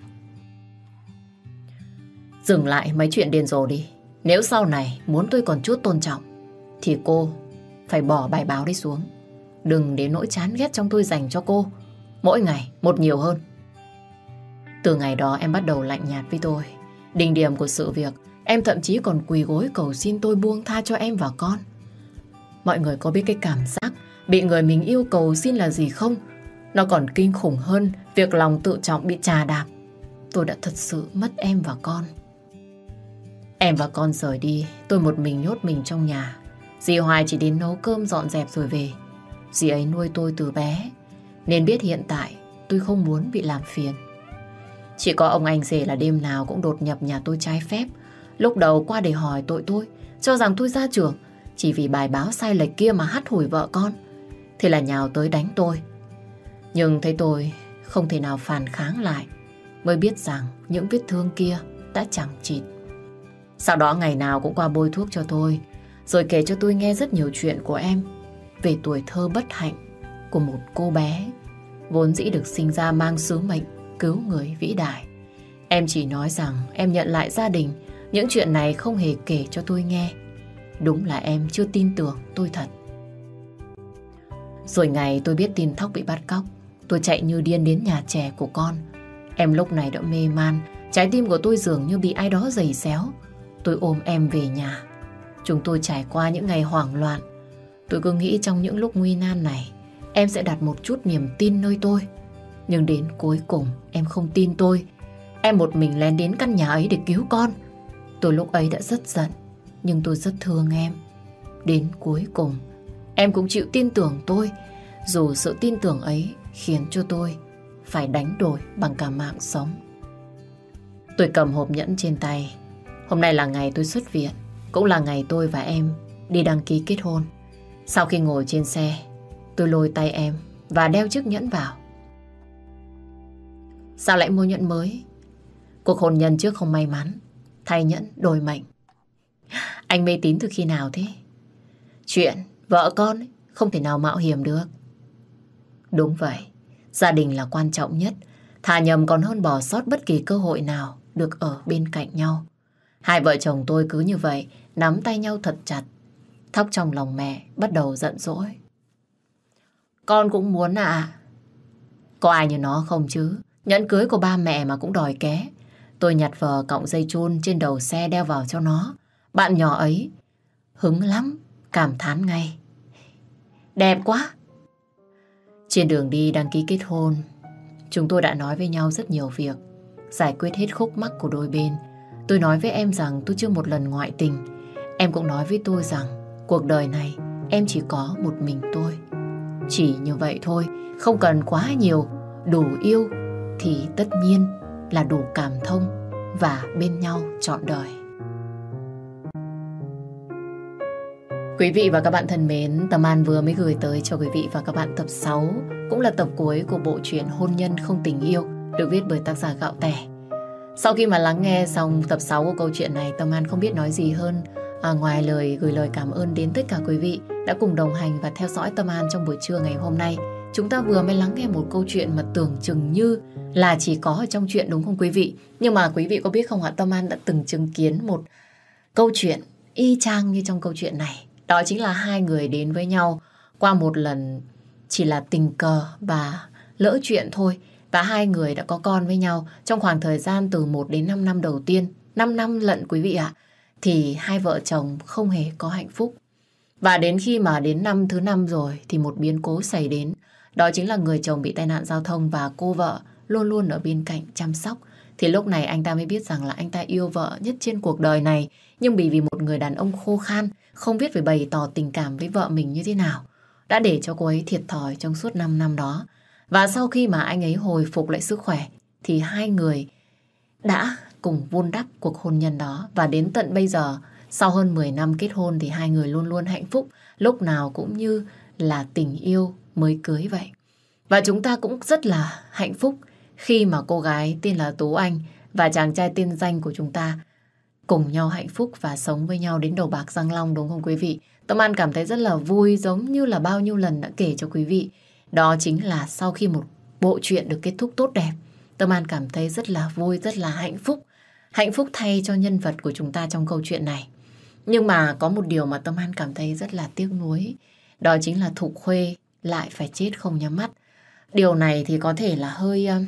Dừng lại mấy chuyện điên rồ đi. Nếu sau này muốn tôi còn chút tôn trọng thì cô phải bỏ bài báo đấy xuống. Đừng để nỗi chán ghét trong tôi dành cho cô mỗi ngày một nhiều hơn. Từ ngày đó em bắt đầu lạnh nhạt với tôi. Đỉnh điểm của sự việc, em thậm chí còn quỳ gối cầu xin tôi buông tha cho em và con. Mọi người có biết cái cảm giác bị người mình yêu cầu xin là gì không? Nó còn kinh khủng hơn việc lòng tự trọng bị chà đạp. Tôi đã thật sự mất em và con. Em và con rời đi, tôi một mình nhốt mình trong nhà. Dì Hoài chỉ đến nấu cơm dọn dẹp rồi về. Dì ấy nuôi tôi từ bé, nên biết hiện tại tôi không muốn bị làm phiền. Chỉ có ông anh rể là đêm nào cũng đột nhập nhà tôi trái phép. Lúc đầu qua để hỏi tội tôi, cho rằng tôi ra trường chỉ vì bài báo sai lệch kia mà hắt hủi vợ con. Thế là nhào tới đánh tôi. Nhưng thấy tôi không thể nào phản kháng lại, mới biết rằng những vết thương kia đã chẳng chịt. Sau đó ngày nào cũng qua bôi thuốc cho tôi, rồi kể cho tôi nghe rất nhiều chuyện của em, về tuổi thơ bất hạnh của một cô bé vốn dĩ được sinh ra mang sứ mệnh cứu người vĩ đại. Em chỉ nói rằng em nhận lại gia đình. Những chuyện này không hề kể cho tôi nghe. Đúng là em chưa tin tưởng tôi thật. Rồi ngày tôi biết tin Thóc bị bắt cóc, tôi chạy như điên đến nhà trẻ của con. Em lúc này đã mê man, trái tim của tôi dường như bị ai đó giày xéo. Tôi ôm em về nhà. Chúng tôi trải qua những ngày hoảng loạn. Tôi cứ nghĩ trong những lúc nguy nan này em sẽ đặt một chút niềm tin nơi tôi. Nhưng đến cuối cùng em không tin tôi. Em một mình lén đến căn nhà ấy để cứu con. Tôi lúc ấy đã rất giận, nhưng tôi rất thương em. Đến cuối cùng em cũng chịu tin tưởng tôi, dù sự tin tưởng ấy khiến cho tôi phải đánh đổi bằng cả mạng sống. Tôi cầm hộp nhẫn trên tay. Hôm nay là ngày tôi xuất viện, cũng là ngày tôi và em đi đăng ký kết hôn. Sau khi ngồi trên xe, tôi lôi tay em và đeo chiếc nhẫn vào. Sao lại mua nhẫn mới? Cuộc hôn nhân trước không may mắn, thay nhẫn đổi mệnh. Anh mê tín từ khi nào thế? Chuyện vợ con ấy, không thể nào mạo hiểm được. Đúng vậy, gia đình là quan trọng nhất. Thà nhầm còn hơn bỏ sót bất kỳ cơ hội nào được ở bên cạnh nhau. Hai vợ chồng tôi cứ như vậy, nắm tay nhau thật chặt. Thóc trong lòng mẹ bắt đầu giận dỗi. Con cũng muốn ạ. Có ai như nó không chứ? Nhẫn cưới của ba mẹ mà cũng đòi ké. Tôi nhặt vờ cọng dây chun trên đầu xe đeo vào cho nó. Bạn nhỏ ấy hứng lắm, cảm thán ngay. Đẹp quá. Trên đường đi đăng ký kết hôn, chúng tôi đã nói với nhau rất nhiều việc, giải quyết hết khúc mắc của đôi bên. Tôi nói với em rằng tôi chưa một lần ngoại tình. Em cũng nói với tôi rằng cuộc đời này em chỉ có một mình tôi. Chỉ như vậy thôi, không cần quá nhiều. Đủ yêu thì tất nhiên là đủ cảm thông và bên nhau trọn đời. Quý vị và các bạn thân mến, Tâm An vừa mới gửi tới cho quý vị và các bạn tập 6, cũng là tập cuối của bộ truyện Hôn nhân không tình yêu, được viết bởi tác giả Gạo Tẻ. Sau khi mà lắng nghe xong tập 6 của câu chuyện này, Tâm An không biết nói gì hơn ngoài gửi lời cảm ơn đến tất cả quý vị đã cùng đồng hành và theo dõi Tâm An trong buổi trưa ngày hôm nay. Chúng ta vừa mới lắng nghe một câu chuyện mà tưởng chừng như là chỉ có ở trong chuyện, đúng không quý vị? Nhưng mà quý vị có biết không ạ, Tâm An đã từng chứng kiến một câu chuyện y chang như trong câu chuyện này. Đó chính là hai người đến với nhau qua một lần chỉ là tình cờ và lỡ chuyện thôi, Và hai người đã có con với nhau trong khoảng thời gian từ 1 đến 5 năm đầu tiên. 5 năm lận quý vị ạ. Thì hai vợ chồng không hề có hạnh phúc. Và đến khi mà đến năm thứ 5 rồi thì một biến cố xảy đến. Đó chính là người chồng bị tai nạn giao thông và cô vợ luôn luôn ở bên cạnh chăm sóc. Thì lúc này anh ta mới biết rằng là anh ta yêu vợ nhất trên cuộc đời này. Nhưng vì một người đàn ông khô khan, không biết phải bày tỏ tình cảm với vợ mình như thế nào, đã để cho cô ấy thiệt thòi trong suốt 5 năm đó. Và sau khi mà anh ấy hồi phục lại sức khỏe thì hai người đã cùng vun đắp cuộc hôn nhân đó. Và đến tận bây giờ, sau hơn 10 năm kết hôn thì hai người luôn luôn hạnh phúc, lúc nào cũng như là tình yêu mới cưới vậy. Và chúng ta cũng rất là hạnh phúc khi mà cô gái tên là Tú Anh và chàng trai tên Danh của chúng ta cùng nhau hạnh phúc và sống với nhau đến đầu bạc răng long, đúng không quý vị? Tâm An cảm thấy rất là vui, giống như là bao nhiêu lần đã kể cho quý vị. Đó chính là sau khi một bộ truyện được kết thúc tốt đẹp, Tâm An cảm thấy rất là vui, rất là hạnh phúc. Hạnh phúc thay cho nhân vật của chúng ta trong câu chuyện này. Nhưng mà có một điều mà Tâm An cảm thấy rất là tiếc nuối. Đó chính là Thục Khuê lại phải chết không nhắm mắt. Điều này thì có thể là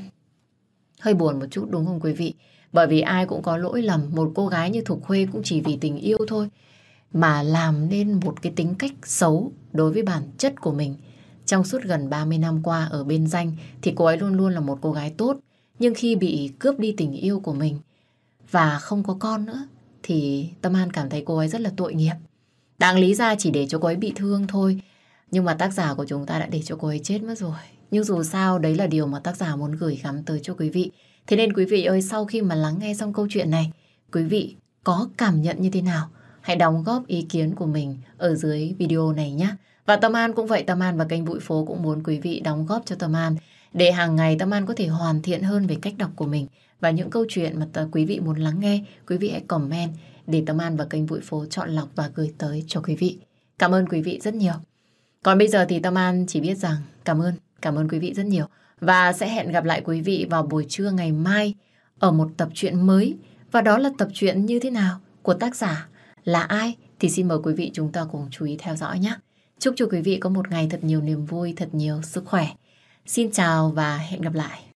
hơi buồn một chút, đúng không quý vị? Bởi vì ai cũng có lỗi lầm. Một cô gái như Thục Khuê cũng chỉ vì tình yêu thôi mà làm nên một cái tính cách xấu đối với bản chất của mình. Trong suốt gần 30 năm qua ở bên Danh thì cô ấy luôn luôn là một cô gái tốt. Nhưng khi bị cướp đi tình yêu của mình và không có con nữa thì Tâm An cảm thấy cô ấy rất là tội nghiệp. Đáng lý ra chỉ để cho cô ấy bị thương thôi, nhưng mà tác giả của chúng ta đã để cho cô ấy chết mất rồi. Nhưng dù sao đấy là điều mà tác giả muốn gửi gắm tới cho quý vị. Thế nên quý vị ơi, sau khi mà lắng nghe xong câu chuyện này, quý vị có cảm nhận như thế nào? Hãy đóng góp ý kiến của mình ở dưới video này nhé. Và Tâm An cũng vậy, Tâm An và kênh Bụi Phố cũng muốn quý vị đóng góp cho Tâm An để hàng ngày Tâm An có thể hoàn thiện hơn về cách đọc của mình. Và những câu chuyện mà quý vị muốn lắng nghe, quý vị hãy comment để Tâm An và kênh Bụi Phố chọn lọc và gửi tới cho quý vị. Cảm ơn quý vị rất nhiều. Còn bây giờ thì Tâm An chỉ biết rằng cảm ơn quý vị rất nhiều. Và sẽ hẹn gặp lại quý vị vào buổi trưa ngày mai ở một tập truyện mới. Và đó là tập truyện như thế nào, của tác giả là ai, thì xin mời quý vị chúng ta cùng chú ý theo dõi nhé. Chúc cho quý vị có một ngày thật nhiều niềm vui, thật nhiều sức khỏe. Xin chào và hẹn gặp lại.